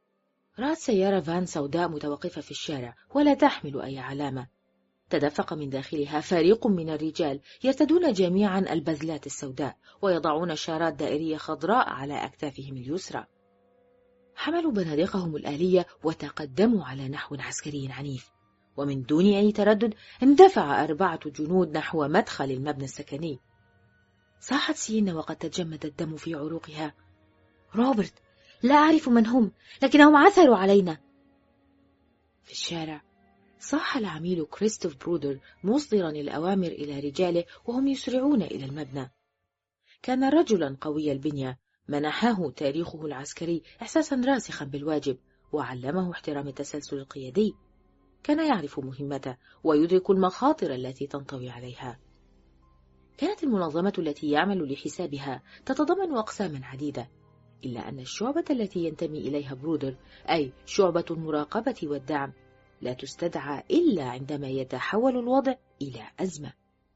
رأت سيارة فان سوداء متوقفة في الشارع ولا تحمل أي علامة. تدفق من داخلها فريق من الرجال يرتدون جميعا البذلات السوداء ويضعون شارات دائرية خضراء على أكتافهم اليسرى. حملوا بنادقهم الآلية وتقدموا على نحو عسكري عنيف، ومن دون أي تردد اندفع 4 جنود نحو مدخل المبنى السكني. صاحت سينا وقد تجمد الدم في عروقها: روبرت، لا أعرف من هم، لكنهم عثروا علينا. في الشارع صاح العميل كريستوف برودر مصدرا الأوامر إلى رجاله وهم يسرعون إلى المبنى. كان رجلا قوي البنية منحه تاريخه العسكري إحساسا راسخا بالواجب وعلمه احترام التسلسل القيادي. كان يعرف مهمته ويدرك المخاطر التي تنطوي عليها. كانت المنظمة التي يعمل لحسابها تتضمن أقساما عديدة، إلا أن الشعبة التي ينتمي إليها برودر، أي شعبة المراقبة والدعم، لا تستدعى إلا عندما يتحول الوضع إلى أزمة.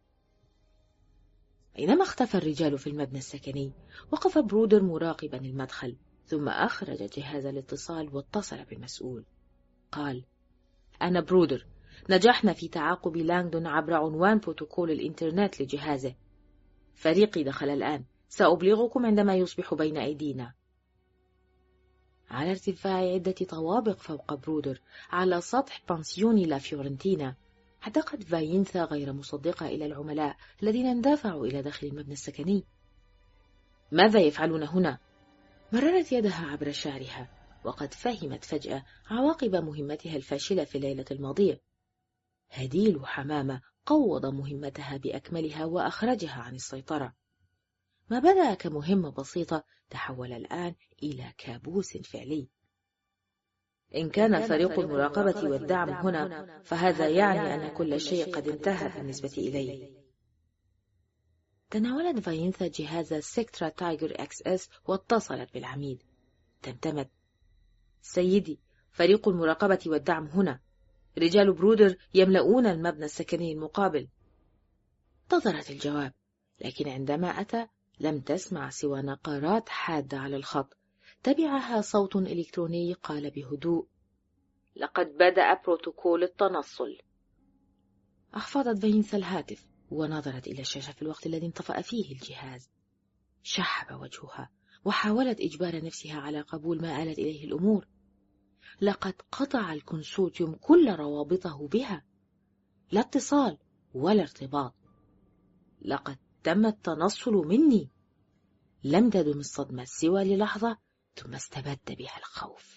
بينما اختفى الرجال في المبنى السكني، وقف برودر مراقبا المدخل، ثم أخرج جهاز الاتصال واتصل بالمسؤول. قال: أنا برودر، نجحنا في تعاقب لانغدون عبر عنوان بروتوكول الإنترنت لجهازه. فريقي دخل الآن، سأبلغكم عندما يصبح بين أيدينا. على ارتفاع عدة طوابق فوق برودر على سطح بانسيون لا فيورنتينا، اعتقد فاينثا غير مصدقة إلى العملاء الذين اندفعوا إلى داخل المبنى السكني. ماذا يفعلون هنا؟ مررت يدها عبر شعرها، وقد فهمت فجأة عواقب مهمتها الفاشلة في الليلة الماضية. هديل حمامة قوض مهمتها بأكملها وأخرجها عن السيطرة. ما بدأ كمهمة بسيطة تحول الآن إلى كابوس فعلي. إن كان فريق المراقبة والدعم هنا، فهذا يعني أن كل شيء قد انتهى بالنسبة إلي. تناولت فاينثا جهاز سيكترا تايجر اكس اس واتصلت بالعميد. تمتمت: سيدي، فريق المراقبة والدعم هنا، رجال برودر يملؤون المبنى السكني المقابل. انتظرت الجواب، لكن عندما أتى لم تسمع سوى نقرات حادة على الخط. تبعها صوت إلكتروني قال بهدوء: لقد بدأ بروتوكول التنصل. أخفضت فاينثا الهاتف ونظرت إلى الشاشة في الوقت الذي انطفأ فيه الجهاز. شحب وجهها وحاولت إجبار نفسها على قبول ما آلت إليه الأمور. لقد قطع الكونسورتيوم كل روابطه بها، لا اتصال ولا ارتباط. لقد تم التنصل مني. لم تدم الصدمة سوى للحظة، ثم استبد بها الخوف.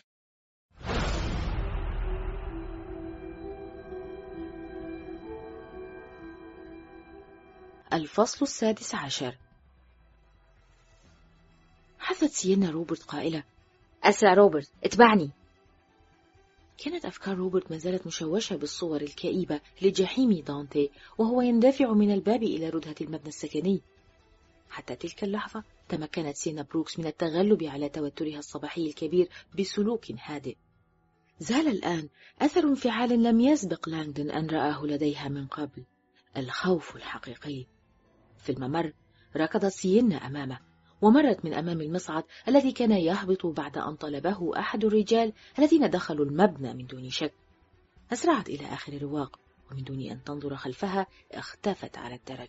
الفصل 16. حثت سينا روبرت قائلة: أسرع روبرت، اتبعني. كانت أفكار روبرت ما زالت مشوشة بالصور الكئيبة لجحيم دانتي وهو يندفع من الباب إلى ردهة المبنى السكني. حتى تلك اللحظة تمكنت سينا بروكس من التغلب على توترها الصباحي الكبير بسلوك هادئ. زال الآن أثر انفعال لم يسبق لانغدون أن رآه لديها من قبل: الخوف الحقيقي. في الممر ركضت سينا أمامه، ومرت من أمام المصعد الذي كان يهبط بعد أن طلبه أحد الرجال الذين دخلوا المبنى من دون شك. أسرعت إلى آخر الرواق، ومن دون أن تنظر خلفها اختفت على الدرج.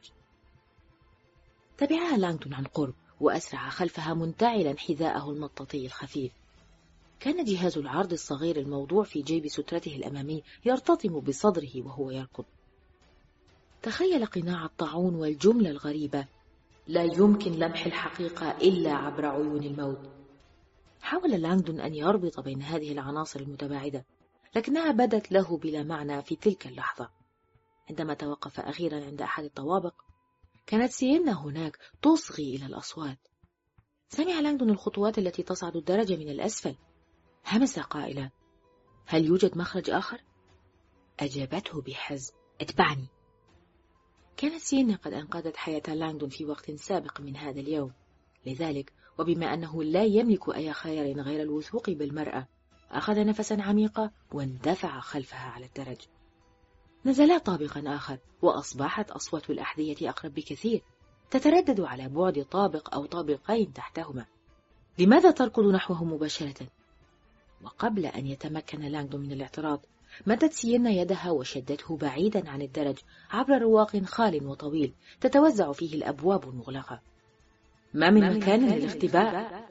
تبعها لانغدون عن قرب، وأسرع خلفها منتعلا حذاءه المطاطي الخفيف. كان جهاز العرض الصغير الموضوع في جيب سترته الأمامي يرتطم بصدره وهو يركض. تخيل قناع الطاعون والجملة الغريبة: لا يمكن لمح الحقيقة إلا عبر عيون الموت. حاول لانغدون أن يربط بين هذه العناصر المتباعدة، لكنها بدت له بلا معنى في تلك اللحظة. عندما توقف أخيرا عند أحد الطوابق، كانت سينا هناك تصغي إلى الأصوات. سمع لانغدون الخطوات التي تصعد الدرجة من الأسفل. همس قائلا: هل يوجد مخرج آخر؟ أجابته بحزم: اتبعني. كانت سينا قد أنقذت حياة لانغدون في وقت سابق من هذا اليوم، لذلك وبما أنه لا يملك أي خيار غير الوثوق بالمرأة، أخذ نفسا عميقا واندفع خلفها على الدرج. نزلا طابقا آخر، وأصبحت أصوات الأحذية أقرب بكثير، تتردد على بعد طابق أو طابقين تحتهما. لماذا تركض نحوه مباشرة؟ وقبل أن يتمكن لانغدون من الاعتراض مدت سيينا يدها وشدته بعيدا عن الدرج عبر رواق خال وطويل تتوزع فيه الأبواب المغلقة. ما من مكان للاختباء.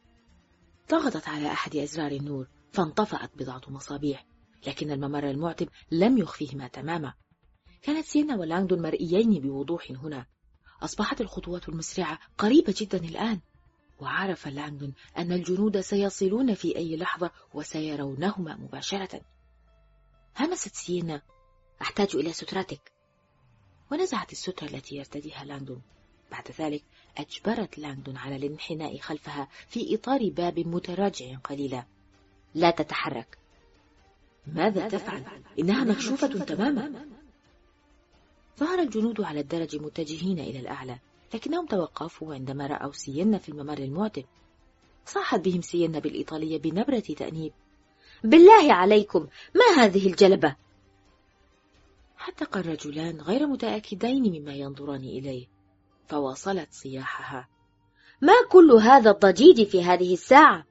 ضغطت على أحد أزرار النور فانطفأت بضعة مصابيح، لكن الممر المعتم لم يخفيهما تماما. كانت سيينا ولانغدون مرئيين بوضوح هنا. أصبحت الخطوات المسرعة قريبة جدا الآن، وعرف لانغدون أن الجنود سيصلون في أي لحظة وسيرونهما مباشرة. همست سيينا: أحتاج إلى سترتك. ونزعت السترة التي يرتديها لانغدون. بعد ذلك أجبرت لانغدون على الانحناء خلفها في إطار باب متراجع قليلا. لا تتحرك. ماذا تفعل؟ إنها مكشوفة تماما. ظهر الجنود على الدرج متجهين إلى الأعلى، لكنهم توقفوا عندما رأوا سيينا في الممر المعتم. صاحت بهم سيينا بالإيطالية بنبرة تأنيب: بالله عليكم، ما هذه الجلبة؟ حدق الرجلان غير متأكدين مما ينظران إليه، فواصلت صياحها: ما كل هذا الضجيج في هذه الساعة؟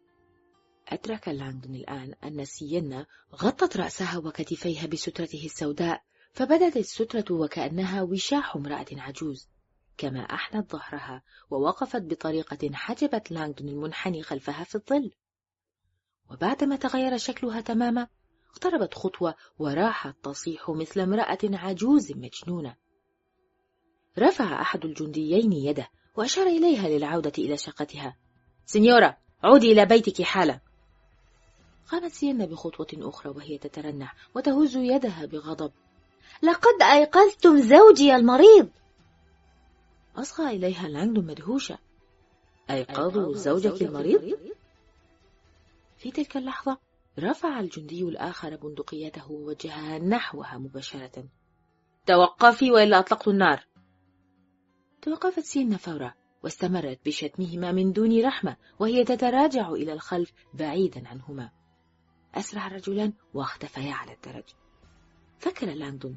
أدرك لانغدون الآن أن سيينا غطت رأسها وكتفيها بسترته السوداء، فبدت السترة وكأنها وشاح امرأة عجوز، كما أحنت ظهرها ووقفت بطريقة حجبت لانغدون المنحني خلفها في الظل. وبعدما تغير شكلها تماما اقتربت خطوة وراحت تصيح مثل امرأة عجوز مجنونة. رفع أحد الجنديين يده وأشار إليها للعودة إلى شقتها. سينيورا، عودي إلى بيتك حالا. قامت سيينا بخطوة أخرى وهي تترنح وتهز يدها بغضب. لقد أيقظتم زوجي المريض. أصغى إليها لانغدون مدهوشة. أيقظوا زوجك المريض؟ في تلك اللحظة رفع الجندي الآخر بندقيته ووجهها نحوها مباشرة. توقفي وإلا أطلقت النار. توقفت سيينا فورا واستمرت بشتمهما من دون رحمة وهي تتراجع إلى الخلف بعيدا عنهما. أسرع الرجلان واختفيا على الدرج. فكر لانغدون: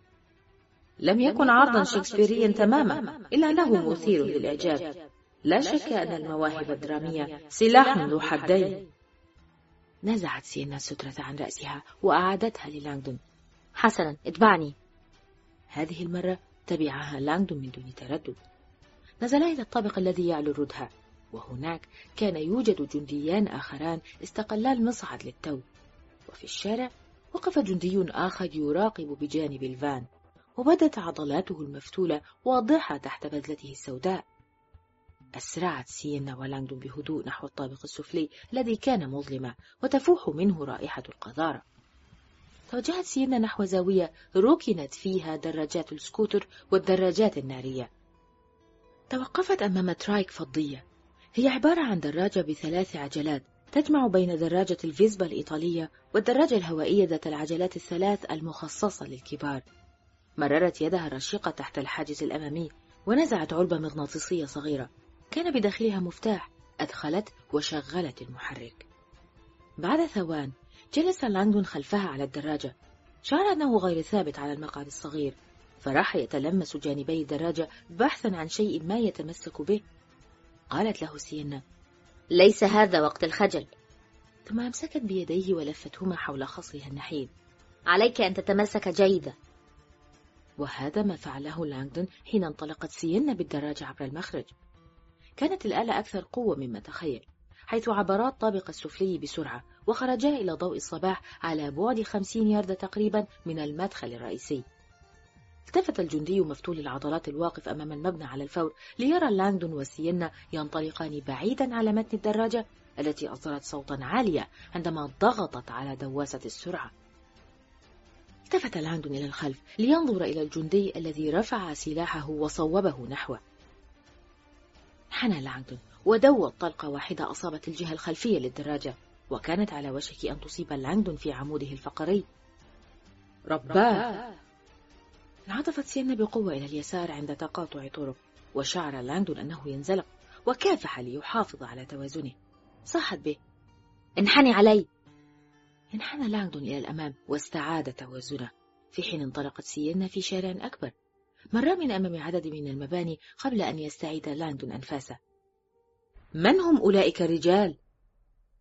لم يكن عرضا شكسبيريا تماما، إلا أنه مثير للإعجاب. لا شك أن المواهب الدرامية سلاح ذو حدين. نزعت سيينا السترة عن رأسها وأعادتها للانغدون. حسنا، اتبعني. هذه المرة تبعها لانغدون من دون تردد. نزلا إلى الطابق الذي يعلو الردهة، وهناك كان يوجد جنديان آخران استقلا المصعد للتو. وفي الشارع وقف جندي آخر يراقب بجانب الفان، وبدت عضلاته المفتولة واضحة تحت بذلته السوداء. أسرعت سيينا ولانغدون بهدوء نحو الطابق السفلي الذي كان مظلما وتفوح منه رائحة القذارة. توجهت سيينا نحو زاوية ركنت فيها دراجات السكوتر والدراجات النارية. توقفت أمام ترايك فضية. هي عبارة عن دراجة ب3 عجلات تجمع بين دراجة الفيسبا الإيطالية والدراجة الهوائية ذات العجلات ال3 المخصصة للكبار. مررت يدها الرشيقة تحت الحاجز الأمامي ونزعت علبة مغناطيسية صغيرة كان بداخلها مفتاح. أدخلت وشغلت المحرك. بعد ثوان جلس لانغدون خلفها على الدراجة. شعر أنه غير ثابت على المقعد الصغير، فراح يتلمس جانبي الدراجة بحثا عن شيء ما يتمسك به. قالت له سيينا: ليس هذا وقت الخجل. ثم أمسكت بيديه ولفتهما حول خصرها النحيل. عليك أن تتمسك جيدا. وهذا ما فعله لانغدون حين انطلقت سيينا بالدراجة عبر المخرج. كانت الآلة أكثر قوة مما تخيل، حيث عبرا الطابق السفلي بسرعة وخرجا إلى ضوء الصباح على بعد 50 ياردة تقريبا من المدخل الرئيسي. التفت الجندي مفتول العضلات الواقف أمام المبنى على الفور ليرى لانغدون وسيينا ينطلقان بعيدا على متن الدراجة التي أصدرت صوتا عاليا عندما ضغطت على دواسة السرعة. التفت لانغدون إلى الخلف لينظر إلى الجندي الذي رفع سلاحه وصوبه نحوه. حنى لانغدون ودوت طلقة واحدة أصابت الجهة الخلفية للدراجة، وكانت على وشك أن تصيب لانغدون في عموده الفقري. رباه! انعطفت سيينا بقوة إلى اليسار عند تقاطع طرق، وشعر لانغدون أنه ينزلق وكافح ليحافظ على توازنه. صاحت به: انحني علي. انحنى لانغدون إلى الأمام واستعاد توازنه، في حين انطلقت سيينا في شارع أكبر. مر من أمام عدد من المباني قبل أن يستعيد لانغدون أنفاسه. من هم أولئك الرجال؟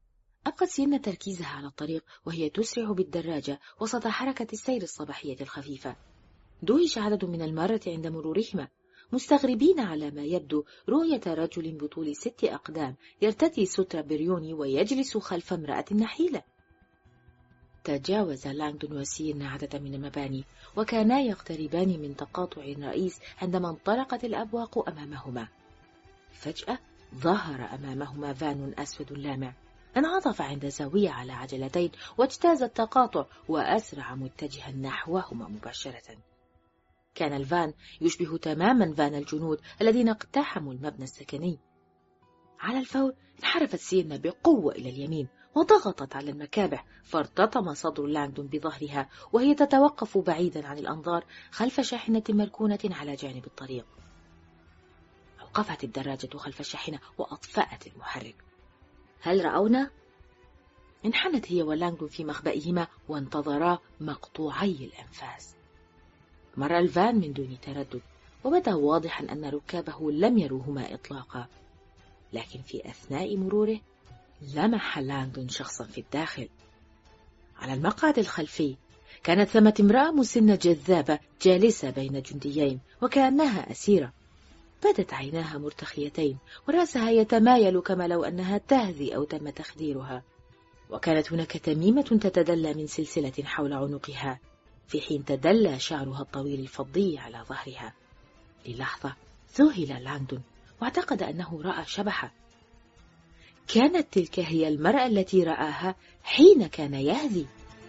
أبقت سينا تركيزها على الطريق وهي تسرع بالدراجة وسط حركة السير الصباحية الخفيفة. دهش عدد من المارة عند مرورهما، مستغربين على ما يبدو رؤية رجل بطول 6 أقدام يرتدي سترة بريوني ويجلس خلف امرأة نحيلة. تجاوز لانغدون وسينا عدد من المباني، وكانا يقتربان من تقاطع رئيس عندما انطلقت الأبواق أمامهما. فجأة ظهر أمامهما فان أسود لامع، انعطف عند زاوية على عجلتين واجتاز التقاطع وأسرع متجها نحوهما مباشرة. كان الفان يشبه تماما فان الجنود الذين اقتحموا المبنى السكني. على الفور انحرفت سينا بقوة إلى اليمين وضغطت على المكابح، فارتطم صدر لانغدون بظهرها وهي تتوقف بعيدا عن الأنظار خلف شاحنة مركونة على جانب الطريق. أوقفت الدراجة خلف الشاحنة وأطفأت المحرك. هل رأونا؟ انحنت هي ولانغدون في مخبئهما وانتظرا مقطوعي الأنفاس. مر الفان من دون تردد، وبدا واضحا أن ركابه لم يروهما إطلاقا، لكن في أثناء مروره لمح لانغدون شخصا في الداخل. على المقعد الخلفي كانت ثمة امرأة مسنة جذابة جالسة بين جنديين وكأنها أسيرة. بدت عيناها مرتخيتين ورأسها يتمايل كما لو أنها تهذي أو تم تخديرها، وكانت هناك تميمة تتدلى من سلسلة حول عنقها، في حين تدلى شعرها الطويل الفضي على ظهرها. للحظة ذهل لانغدون واعتقد أنه رأى شبحا. كانت تلك هي المرأة التي رآها حين كان يهذي.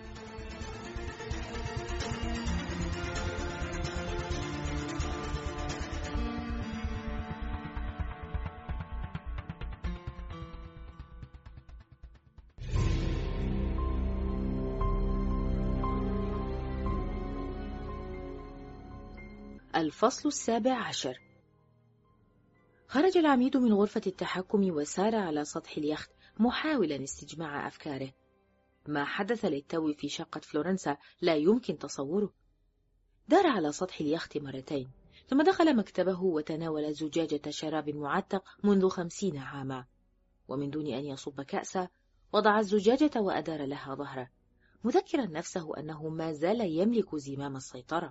الفصل 17. خرج العميد من غرفة التحكم وسار على سطح اليخت محاولا استجماع أفكاره. ما حدث للتو في شقة فلورنسا لا يمكن تصوره. دار على سطح اليخت مرتين، ثم دخل مكتبه وتناول زجاجة شراب معتق منذ 50 عاما، ومن دون أن يصب كأسا وضع الزجاجة وأدار لها ظهره، مذكرا نفسه أنه ما زال يملك زمام السيطرة.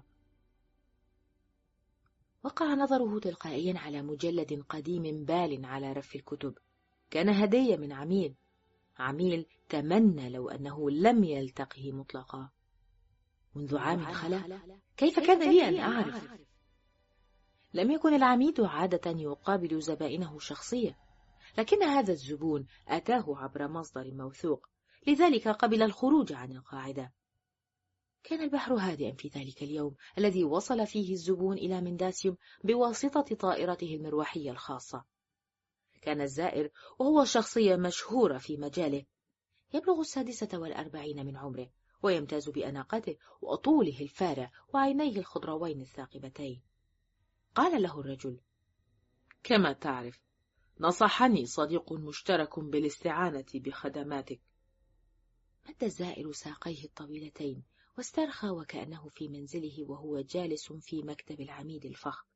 وقع نظره تلقائيا على مجلد قديم بال على رف الكتب. كان هدية من عميل تمنى لو أنه لم يلتقه مطلقا. منذ عام خلا كيف كان لي أن أعرف؟ لم يكن العميد عادة يقابل زبائنه شخصيا، لكن هذا الزبون أتاه عبر مصدر موثوق، لذلك قبل الخروج عن القاعدة. كان البحر هادئا في ذلك اليوم الذي وصل فيه الزبون إلى منداسيوم بواسطة طائرته المروحية الخاصة. كان الزائر وهو شخصية مشهورة في مجاله، يبلغ 46 من عمره، ويمتاز بأناقته وطوله الفارع وعينيه الخضروين الثاقبتين. قال له الرجل: كما تعرف، نصحني صديق مشترك بالاستعانة بخدماتك. مد الزائر ساقيه الطويلتين واسترخى وكأنه في منزله وهو جالس في مكتب العميد الفخم.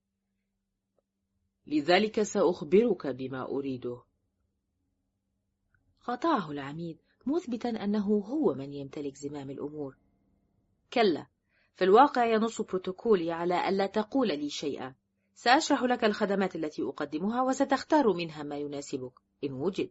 لذلك سأخبرك بما أريده. قاطعه العميد مثبتا أنه هو من يمتلك زمام الأمور. كلا، في الواقع ينص بروتوكولي على ألا تقول لي شيئا. سأشرح لك الخدمات التي أقدمها وستختار منها ما يناسبك إن وجد.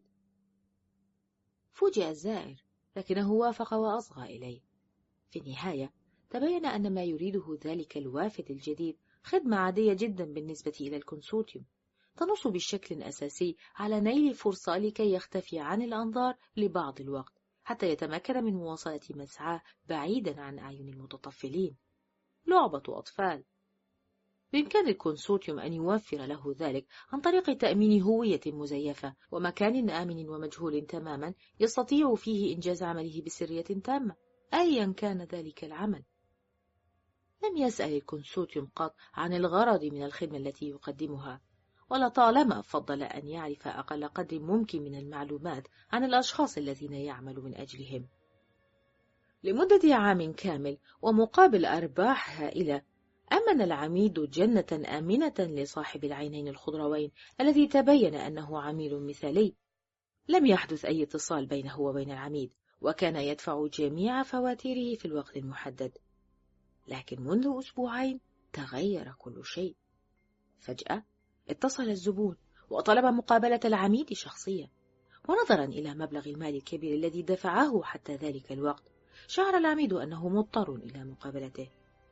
فوجئ الزائر، لكنه وافق وأصغى إليه. في النهاية تبين أن ما يريده ذلك الوافد الجديد خدمة عادية جدا بالنسبة إلى الكونسورتيوم، تنص بشكل أساسي على نيل فرصة لكي يختفي عن الأنظار لبعض الوقت حتى يتمكن من مواصلة مسعاه بعيدا عن أعين المتطفلين. لعبة أطفال. بإمكان الكونسورتيوم أن يوفر له ذلك عن طريق تأمين هوية مزيفة ومكان آمن ومجهول تماما يستطيع فيه إنجاز عمله بسرية تامة أيا كان ذلك العمل. لم يسأل الكونسورتيوم قط عن الغرض من الخدمة التي يقدمها، ولطالما فضل أن يعرف أقل قدر ممكن من المعلومات عن الأشخاص الذين يعمل من أجلهم. لمدة عام كامل ومقابل أرباح هائلة، أمن العميد جنة آمنة لصاحب العينين الخضروين الذي تبين أنه عميل مثالي. لم يحدث أي اتصال بينه وبين العميد، وكان يدفع جميع فواتيره في الوقت المحدد. لكن منذ أسبوعين تغير كل شيء. فجأة اتصل الزبون وطلب مقابلة العميد شخصيا، ونظرا إلى مبلغ المال الكبير الذي دفعه حتى ذلك الوقت، شعر العميد أنه مضطر إلى مقابلته.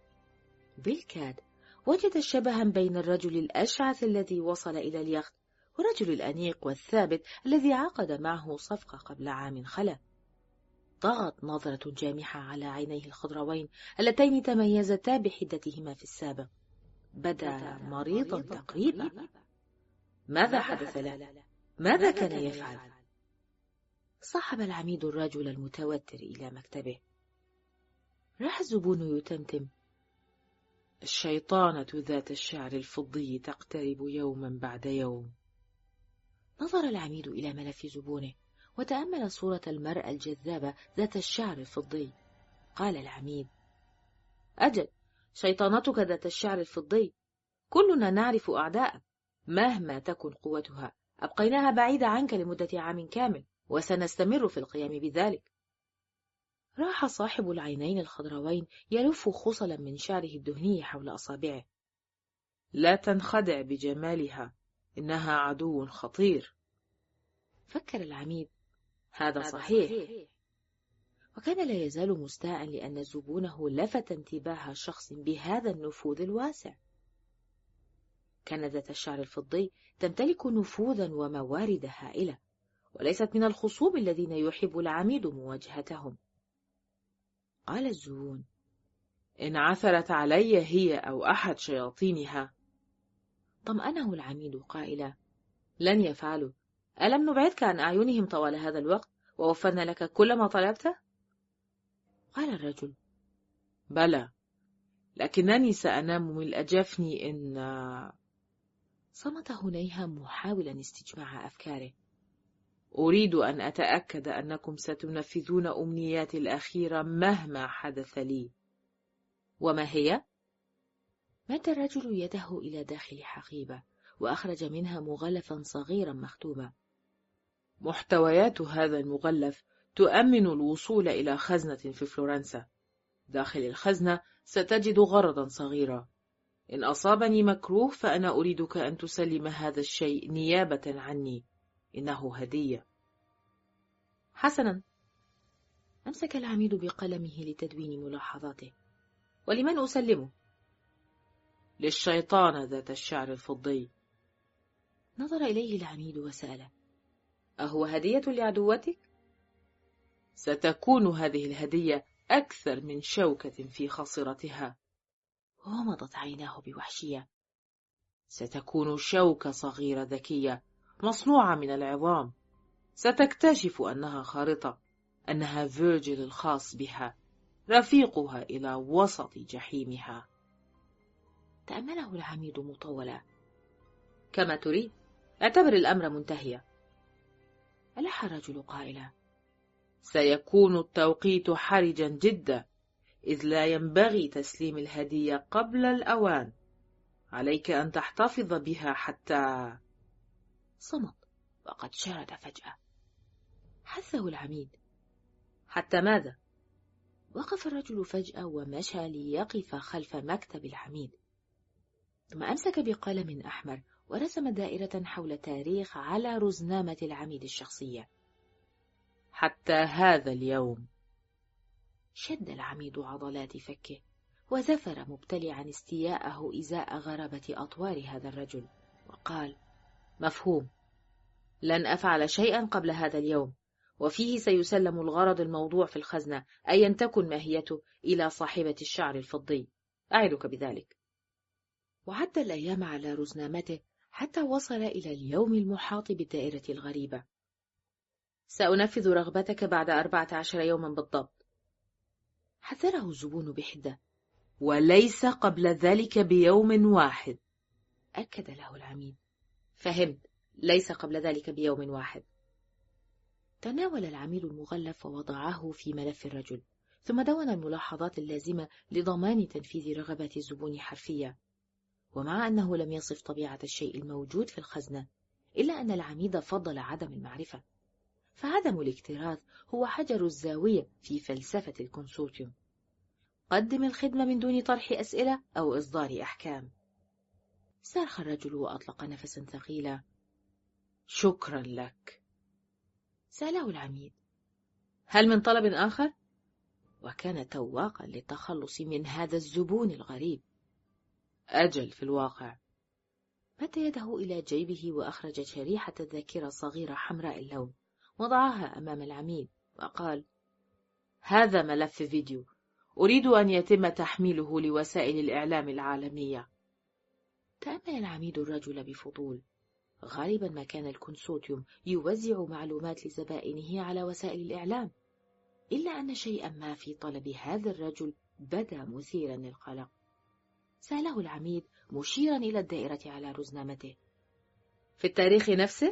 بالكاد وجد شبها بين الرجل الأشعث الذي وصل إلى اليخت والرجل الأنيق والثابت الذي عقد معه صفقة قبل عام خلا. طغت نظرة جامحة على عينيه الخضروين اللتين تميزتا بحدتهما في السابق. بدا مريضا تقريبا. ماذا حدث له؟ ماذا كان يفعل؟ صاحب العميد الرجل المتوتر إلى مكتبه. راح الزبون يتمتم: الشيطانة ذات الشعر الفضي تقترب يوما بعد يوم. نظر العميد إلى ملف زبونه وتأمل صورة المرأة الجذابة ذات الشعر الفضي. قال العميد: أجل، شيطانتك ذات الشعر الفضي، كلنا نعرف أعداءك مهما تكن قوتها، أبقيناها بعيدة عنك لمدة عام كامل، وسنستمر في القيام بذلك. راح صاحب العينين الخضروين يلف خصلا من شعره الدهني حول أصابعه. لا تنخدع بجمالها، إنها عدو خطير. فكر العميد: هذا صحيح. وكان لا يزال مستاء لأن زبونه لفت انتباه شخص بهذا النفوذ الواسع. كان ذات الشعر الفضي تمتلك نفوذا وموارد هائلة، وليست من الخصوم الذين يحب العميد مواجهتهم. قال الزبون: إن عثرت علي هي أو أحد شياطينها. طمأنه العميد قائلا: لن يفعلوا، ألم نبعدك عن أعينهم طوال هذا الوقت ووفرنا لك كل ما طلبته؟ قال الرجل: بلى، لكنني سأنام ملء جفني إن... صمت هنيها محاولا استجماع أفكاره. أريد أن أتأكد أنكم ستنفذون أمنياتي الأخيرة مهما حدث لي. وما هي؟ مد الرجل يده إلى داخل حقيبة وأخرج منها مغلفا صغيرا مختوما. محتويات هذا المغلف تؤمن الوصول إلى خزنة في فلورنسا. داخل الخزنة ستجد غرضا صغيرا. إن أصابني مكروه فأنا أريدك أن تسلم هذا الشيء نيابة عني. إنه هدية. حسنا. أمسك العميد بقلمه لتدوين ملاحظاته. ولمن أسلمه؟ للشيطانة ذات الشعر الفضي. نظر إليه العميد وسأله: أهو هدية لعدوتك؟ ستكون هذه الهدية أكثر من شوكة في خاصرتها. غمضت عيناه بوحشية. ستكون شوكة صغيرة ذكية مصنوعة من العظام. ستكتشف أنها خارطة، أنها فيرجيل الخاص بها، رفيقها إلى وسط جحيمها. تأمله العميد مطولا. كما تريد، اعتبر الأمر منتهيا. ألح الرجل قائلا: سيكون التوقيت حرجا جدا، إذ لا ينبغي تسليم الهدية قبل الأوان. عليك أن تحتفظ بها حتى... صمت وقد شرد فجأة. حثه العميد: حتى ماذا؟ وقف الرجل فجأة ومشى ليقف خلف مكتب العميد، ثم أمسك بقلم أحمر ورسم دائرة حول تاريخ على رزنامة العميد الشخصية. حتى هذا اليوم. شد العميد عضلات فكه وزفر مبتلعا استياءه إزاء غرابة أطوار هذا الرجل، وقال: مفهوم. لن أفعل شيئا قبل هذا اليوم، وفيه سيسلم الغرض الموضوع في الخزنة أيا تكن ماهيته إلى صاحبة الشعر الفضي، أعدك بذلك. وعد الأيام على رزنامته حتى وصل إلى اليوم المحاط بالدائرة الغريبة. سأنفذ رغبتك بعد 14 يوما بالضبط. حذره الزبون بحدة. وليس قبل ذلك بيوم واحد، أكد له العميد. فهمت، ليس قبل ذلك بيوم واحد. تناول العميد المغلف ووضعه في ملف الرجل، ثم دون الملاحظات اللازمة لضمان تنفيذ رغبات الزبون حرفيا. ومع أنه لم يصف طبيعة الشيء الموجود في الخزنة، إلا أن العميد فضل عدم المعرفة. فعدم الاكتراث هو حجر الزاوية في فلسفة الكونسورتيوم. قدم الخدمة من دون طرح أسئلة أو إصدار أحكام. صرخ الرجل وأطلق نفسا ثقيلا. شكرا لك. سأله العميد: هل من طلب آخر؟ وكان تواقا للتخلص من هذا الزبون الغريب. أجل في الواقع. مد يده إلى جيبه وأخرج شريحة ذاكرة صغيرة حمراء اللون، وضعها أمام العميد وقال: هذا ملف فيديو، أريد أن يتم تحميله لوسائل الإعلام العالمية. تأمل العميد الرجل بفضول. غالبا ما كان الكونسورتيوم يوزع معلومات لزبائنه على وسائل الإعلام، إلا أن شيئا ما في طلب هذا الرجل بدا مثيرا للقلق. سأله العميد مشيرا إلى الدائرة على رزنامته: في التاريخ نفسه؟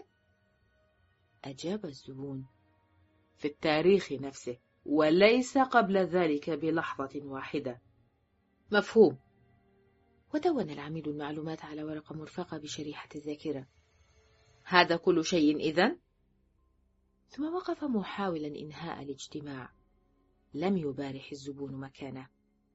أجاب الزبون: في التاريخ نفسه، وليس قبل ذلك بلحظة واحدة. مفهوم. ودون العميد المعلومات على ورقة مرفقة بشريحة الذاكرة. هذا كل شيء إذن؟ ثم وقف محاولا إنهاء الاجتماع. لم يبارح الزبون مكانه.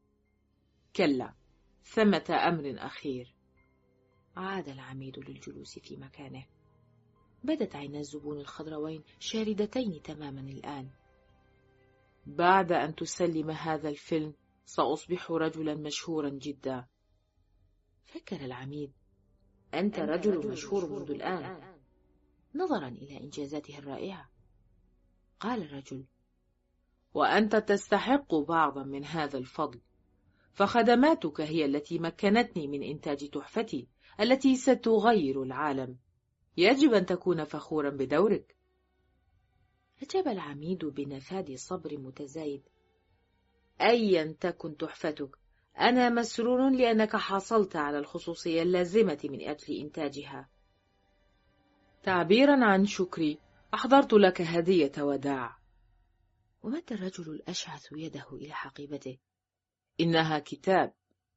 كلا، ثمة أمر أخير. عاد العميد للجلوس في مكانه. بدت عينا الزبون الخضروين شاردتين تماما الآن. بعد أن تسلم هذا الفيلم سأصبح رجلا مشهورا جدا. فكر العميد: أنت رجل مشهور منذ الآن، نظرا إلى إنجازاته الرائعة. قال الرجل: وأنت تستحق بعضا من هذا الفضل، فخدماتك هي التي مكنتني من إنتاج تحفتي التي ستغير العالم. يجب أن تكون فخورا بدورك. أجاب العميد بنفاذ صبر متزايد: أيا تكن تحفتك، أنا مسرور لأنك حصلت على الخصوصية اللازمة من أجل إنتاجها. تعبيرا عن شكري أحضرت لك هدية وداع. ومد الرجل الأشعث يده إلى حقيبته. إنها كتاب.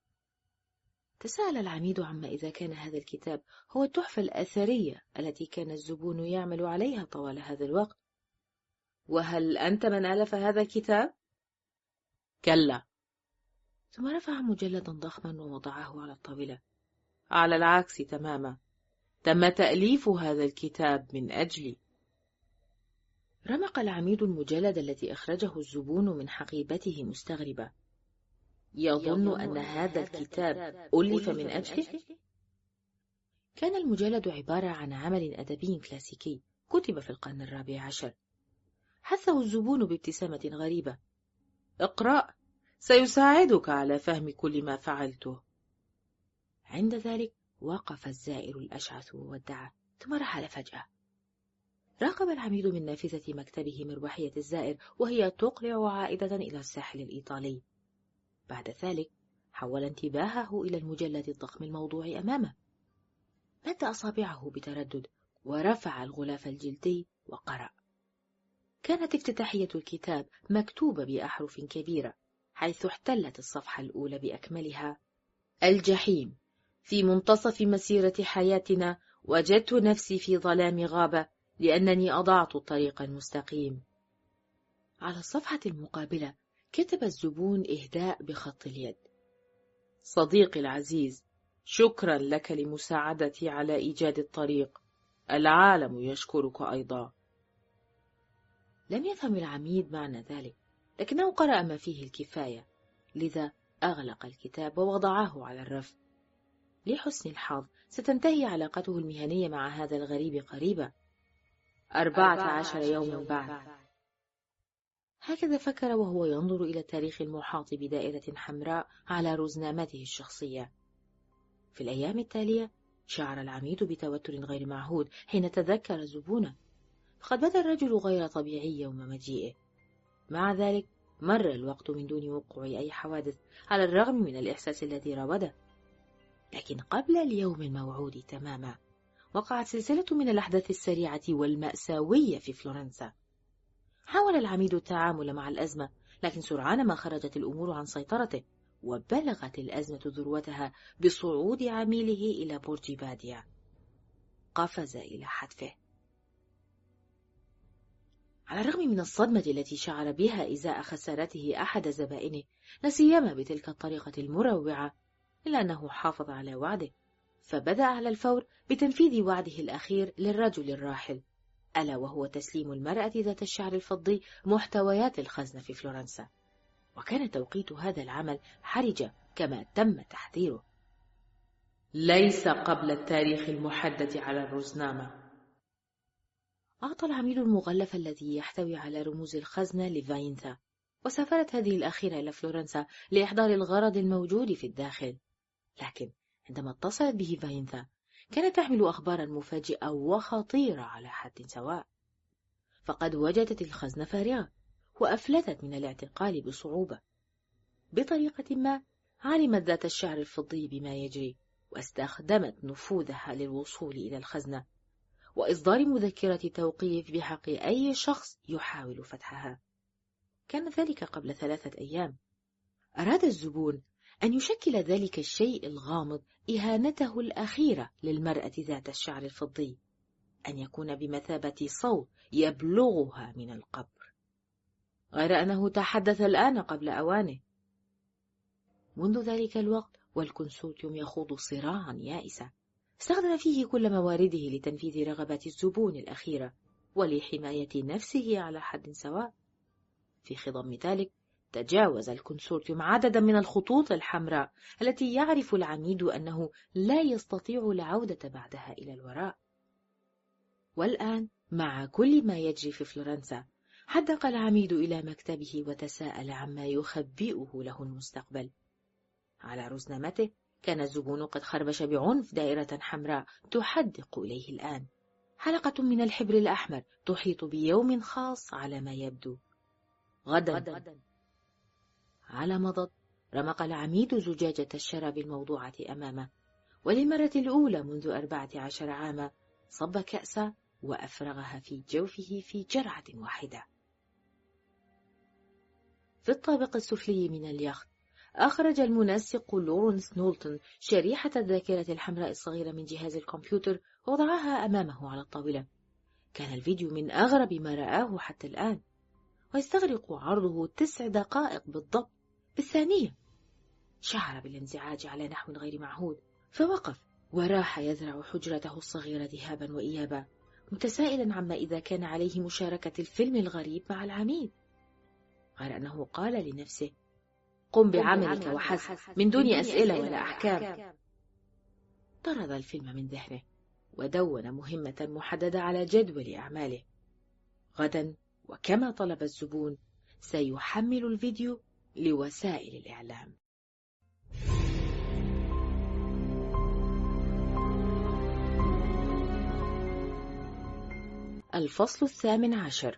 تساءل العميد عما إذا كان هذا الكتاب هو التحفة الأثرية التي كان الزبون يعمل عليها طوال هذا الوقت. وهل أنت من ألف هذا الكتاب؟ كلا. ثم رفع مجلدا ضخما ووضعه على الطاولة. على العكس تماما، تم تأليف هذا الكتاب من أجلي. رمق العميد المجلد الذي أخرجه الزبون من حقيبته مستغربا. يظن أن هذا الكتاب ألف من أجله؟ كان المجلد عبارة عن عمل أدبي كلاسيكي كتب في القرن الرابع عشر. حثه الزبون بابتسامة غريبة. اقرأ، سيساعدك على فهم كل ما فعلته. عند ذلك وقف الزائر الأشعث وودعه، ثم رحل فجأة. راقب العميد من نافذة مكتبه مروحية الزائر وهي تقلع عائدة إلى الساحل الإيطالي. بعد ذلك حول انتباهه إلى المجلد الضخم الموضوع أمامه. مد أصابعه بتردد ورفع الغلاف الجلدي وقرأ. كانت افتتاحية الكتاب مكتوبة بأحرف كبيرة، حيث احتلت الصفحة الأولى بأكملها: الجحيم. في منتصف مسيرة حياتنا وجدت نفسي في ظلام غابة لأنني أضعت الطريق المستقيم. على الصفحة المقابلة كتب الزبون إهداء بخط اليد: صديقي العزيز، شكرا لك لمساعدتي على إيجاد الطريق. العالم يشكرك أيضا. لم يفهم العميد معنى ذلك، لكنه قرأ ما فيه الكفاية، لذا أغلق الكتاب ووضعه على الرف. لحسن الحظ ستنتهي علاقته المهنية مع هذا الغريب قريبا. 14 يوما بعد. هكذا فكر وهو ينظر إلى التاريخ المحاط بدائرة حمراء على رزنامته الشخصية. في الأيام التالية شعر العميد بتوتر غير معهود حين تذكر زبونه، فقد بدا الرجل غير طبيعي يوم مجيئه. مع ذلك مر الوقت من دون وقوع أي حوادث، على الرغم من الإحساس الذي راوده. لكن قبل اليوم الموعود تماما وقعت سلسلة من الأحداث السريعة والمأساوية في فلورنسا. حاول العميد التعامل مع الأزمة، لكن سرعان ما خرجت الأمور عن سيطرته، وبلغت الأزمة ذروتها بصعود عميله إلى برج بادية. قفز إلى حتفه. على الرغم من الصدمة التي شعر بها إزاء خسارته أحد زبائنه، لا سيما بتلك الطريقة المروعة، إلا أنه حافظ على وعده، فبدأ على الفور بتنفيذ وعده الأخير للرجل الراحل، ألا وهو تسليم المرأة ذات الشعر الفضي محتويات الخزنة في فلورنسا. وكان توقيت هذا العمل حرجة كما تم تحذيره. ليس قبل التاريخ المحدد على الرزنامة. أعطى العميل المغلف الذي يحتوي على رموز الخزنة لفاينثا، وسافرت هذه الأخيرة إلى فلورنسا لإحضار الغرض الموجود في الداخل. لكن عندما اتصلت به فاينثا كانت تحمل أخبارا مفاجئة وخطيرة على حد سواء، فقد وجدت الخزنة فارغة وأفلتت من الاعتقال بصعوبة. بطريقة ما علمت ذات الشعر الفضي بما يجري، واستخدمت نفوذها للوصول إلى الخزنة وإصدار مذكرة توقيف بحق أي شخص يحاول فتحها. كان ذلك قبل 3 أيام. أراد الزبون أن يشكل ذلك الشيء الغامض إهانته الأخيرة للمرأة ذات الشعر الفضي، أن يكون بمثابة صوت يبلغها من القبر، غير أنه تحدث الآن قبل أوانه. منذ ذلك الوقت والكونسورتيوم يخوض صراعا يائسا استخدم فيه كل موارده لتنفيذ رغبات الزبون الأخيرة ولحماية نفسه على حد سواء. في خضم ذلك تجاوز الكونسورتيوم عددا من الخطوط الحمراء التي يعرف العميد أنه لا يستطيع العودة بعدها إلى الوراء. والآن مع كل ما يجري في فلورنسا حدق العميد إلى مكتبه وتساءل عما يخبئه له المستقبل. على رزنامته كان الزبون قد خربش بعنف دائرة حمراء تحدق إليه الآن، حلقة من الحبر الأحمر تحيط بيوم خاص على ما يبدو. غدا. على مضض رمق العميد زجاجة الشراب الموضوعة أمامه، وللمرة الأولى منذ 14 عاما صب كأسا وأفرغها في جوفه في جرعة واحدة. في الطابق السفلي من اليخت أخرج المنسق لورنس نولتون شريحة الذاكرة الحمراء الصغيرة من جهاز الكمبيوتر ووضعها أمامه على الطاولة. كان الفيديو من أغرب ما رآه حتى الآن، ويستغرق عرضه 9 دقائق بالضبط. بالثانية شعر بالانزعاج على نحو غير معهود، فوقف وراح يزرع حجرته الصغيرة ذهابا وإيابا، متسائلا عما إذا كان عليه مشاركة الفيلم الغريب مع العميد، غير أنه قال لنفسه: قم بعملك وحسب من دون أسئلة ولا أحكام. طرد الفيلم من ذهنه ودون مهمة محددة على جدول أعماله. غدا وكما طلب الزبون سيحمل الفيديو لوسائل الإعلام. الفصل 18.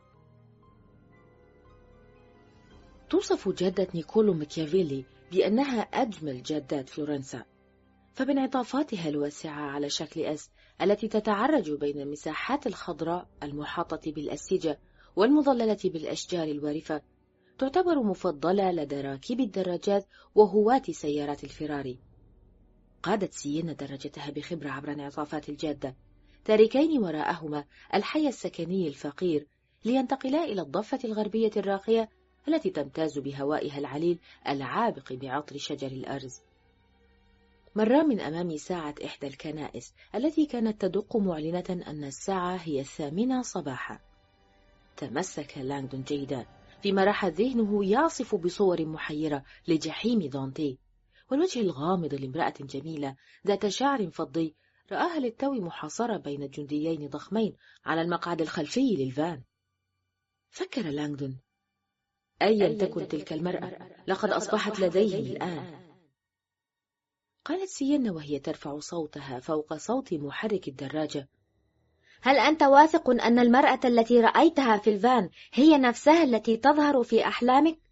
توصف جدة نيكولو ميكيافيلي بأنها أجمل جدات فلورنسا، فبانعطافاتها الواسعة على شكل أس التي تتعرج بين المساحات الخضراء المحاطة بالأسيجة والمظللة بالأشجار الوارفة تعتبر مفضلة لدى راكبي الدراجات وهواة سيارات الفراري. قادت سيينا دراجتها بخبرة عبر انعطافات الجادة، تاركين وراءهما الحي السكني الفقير لينتقلا إلى الضفة الغربية الراقية التي تمتاز بهوائها العليل العابق بعطر شجر الأرز. مر من أمام ساعة إحدى الكنائس التي كانت تدق معلنة أن الساعة هي 8 صباحا. تمسك لانغدون جيدا فيما راح ذهنه يعصف بصور محيرة لجحيم دانتي، والوجه الغامض لامرأة جميلة ذات شعر فضي رآها للتو محاصرة بين جنديين ضخمين على المقعد الخلفي للفان. فكر لانغدون: أيا تكن تلك المرأة لقد أصبحت لديهم الآن. قالت سيينا وهي ترفع صوتها فوق صوت محرك الدراجة: هل أنت واثق أن المرأة التي رأيتها في الفان هي نفسها التي تظهر في أحلامك؟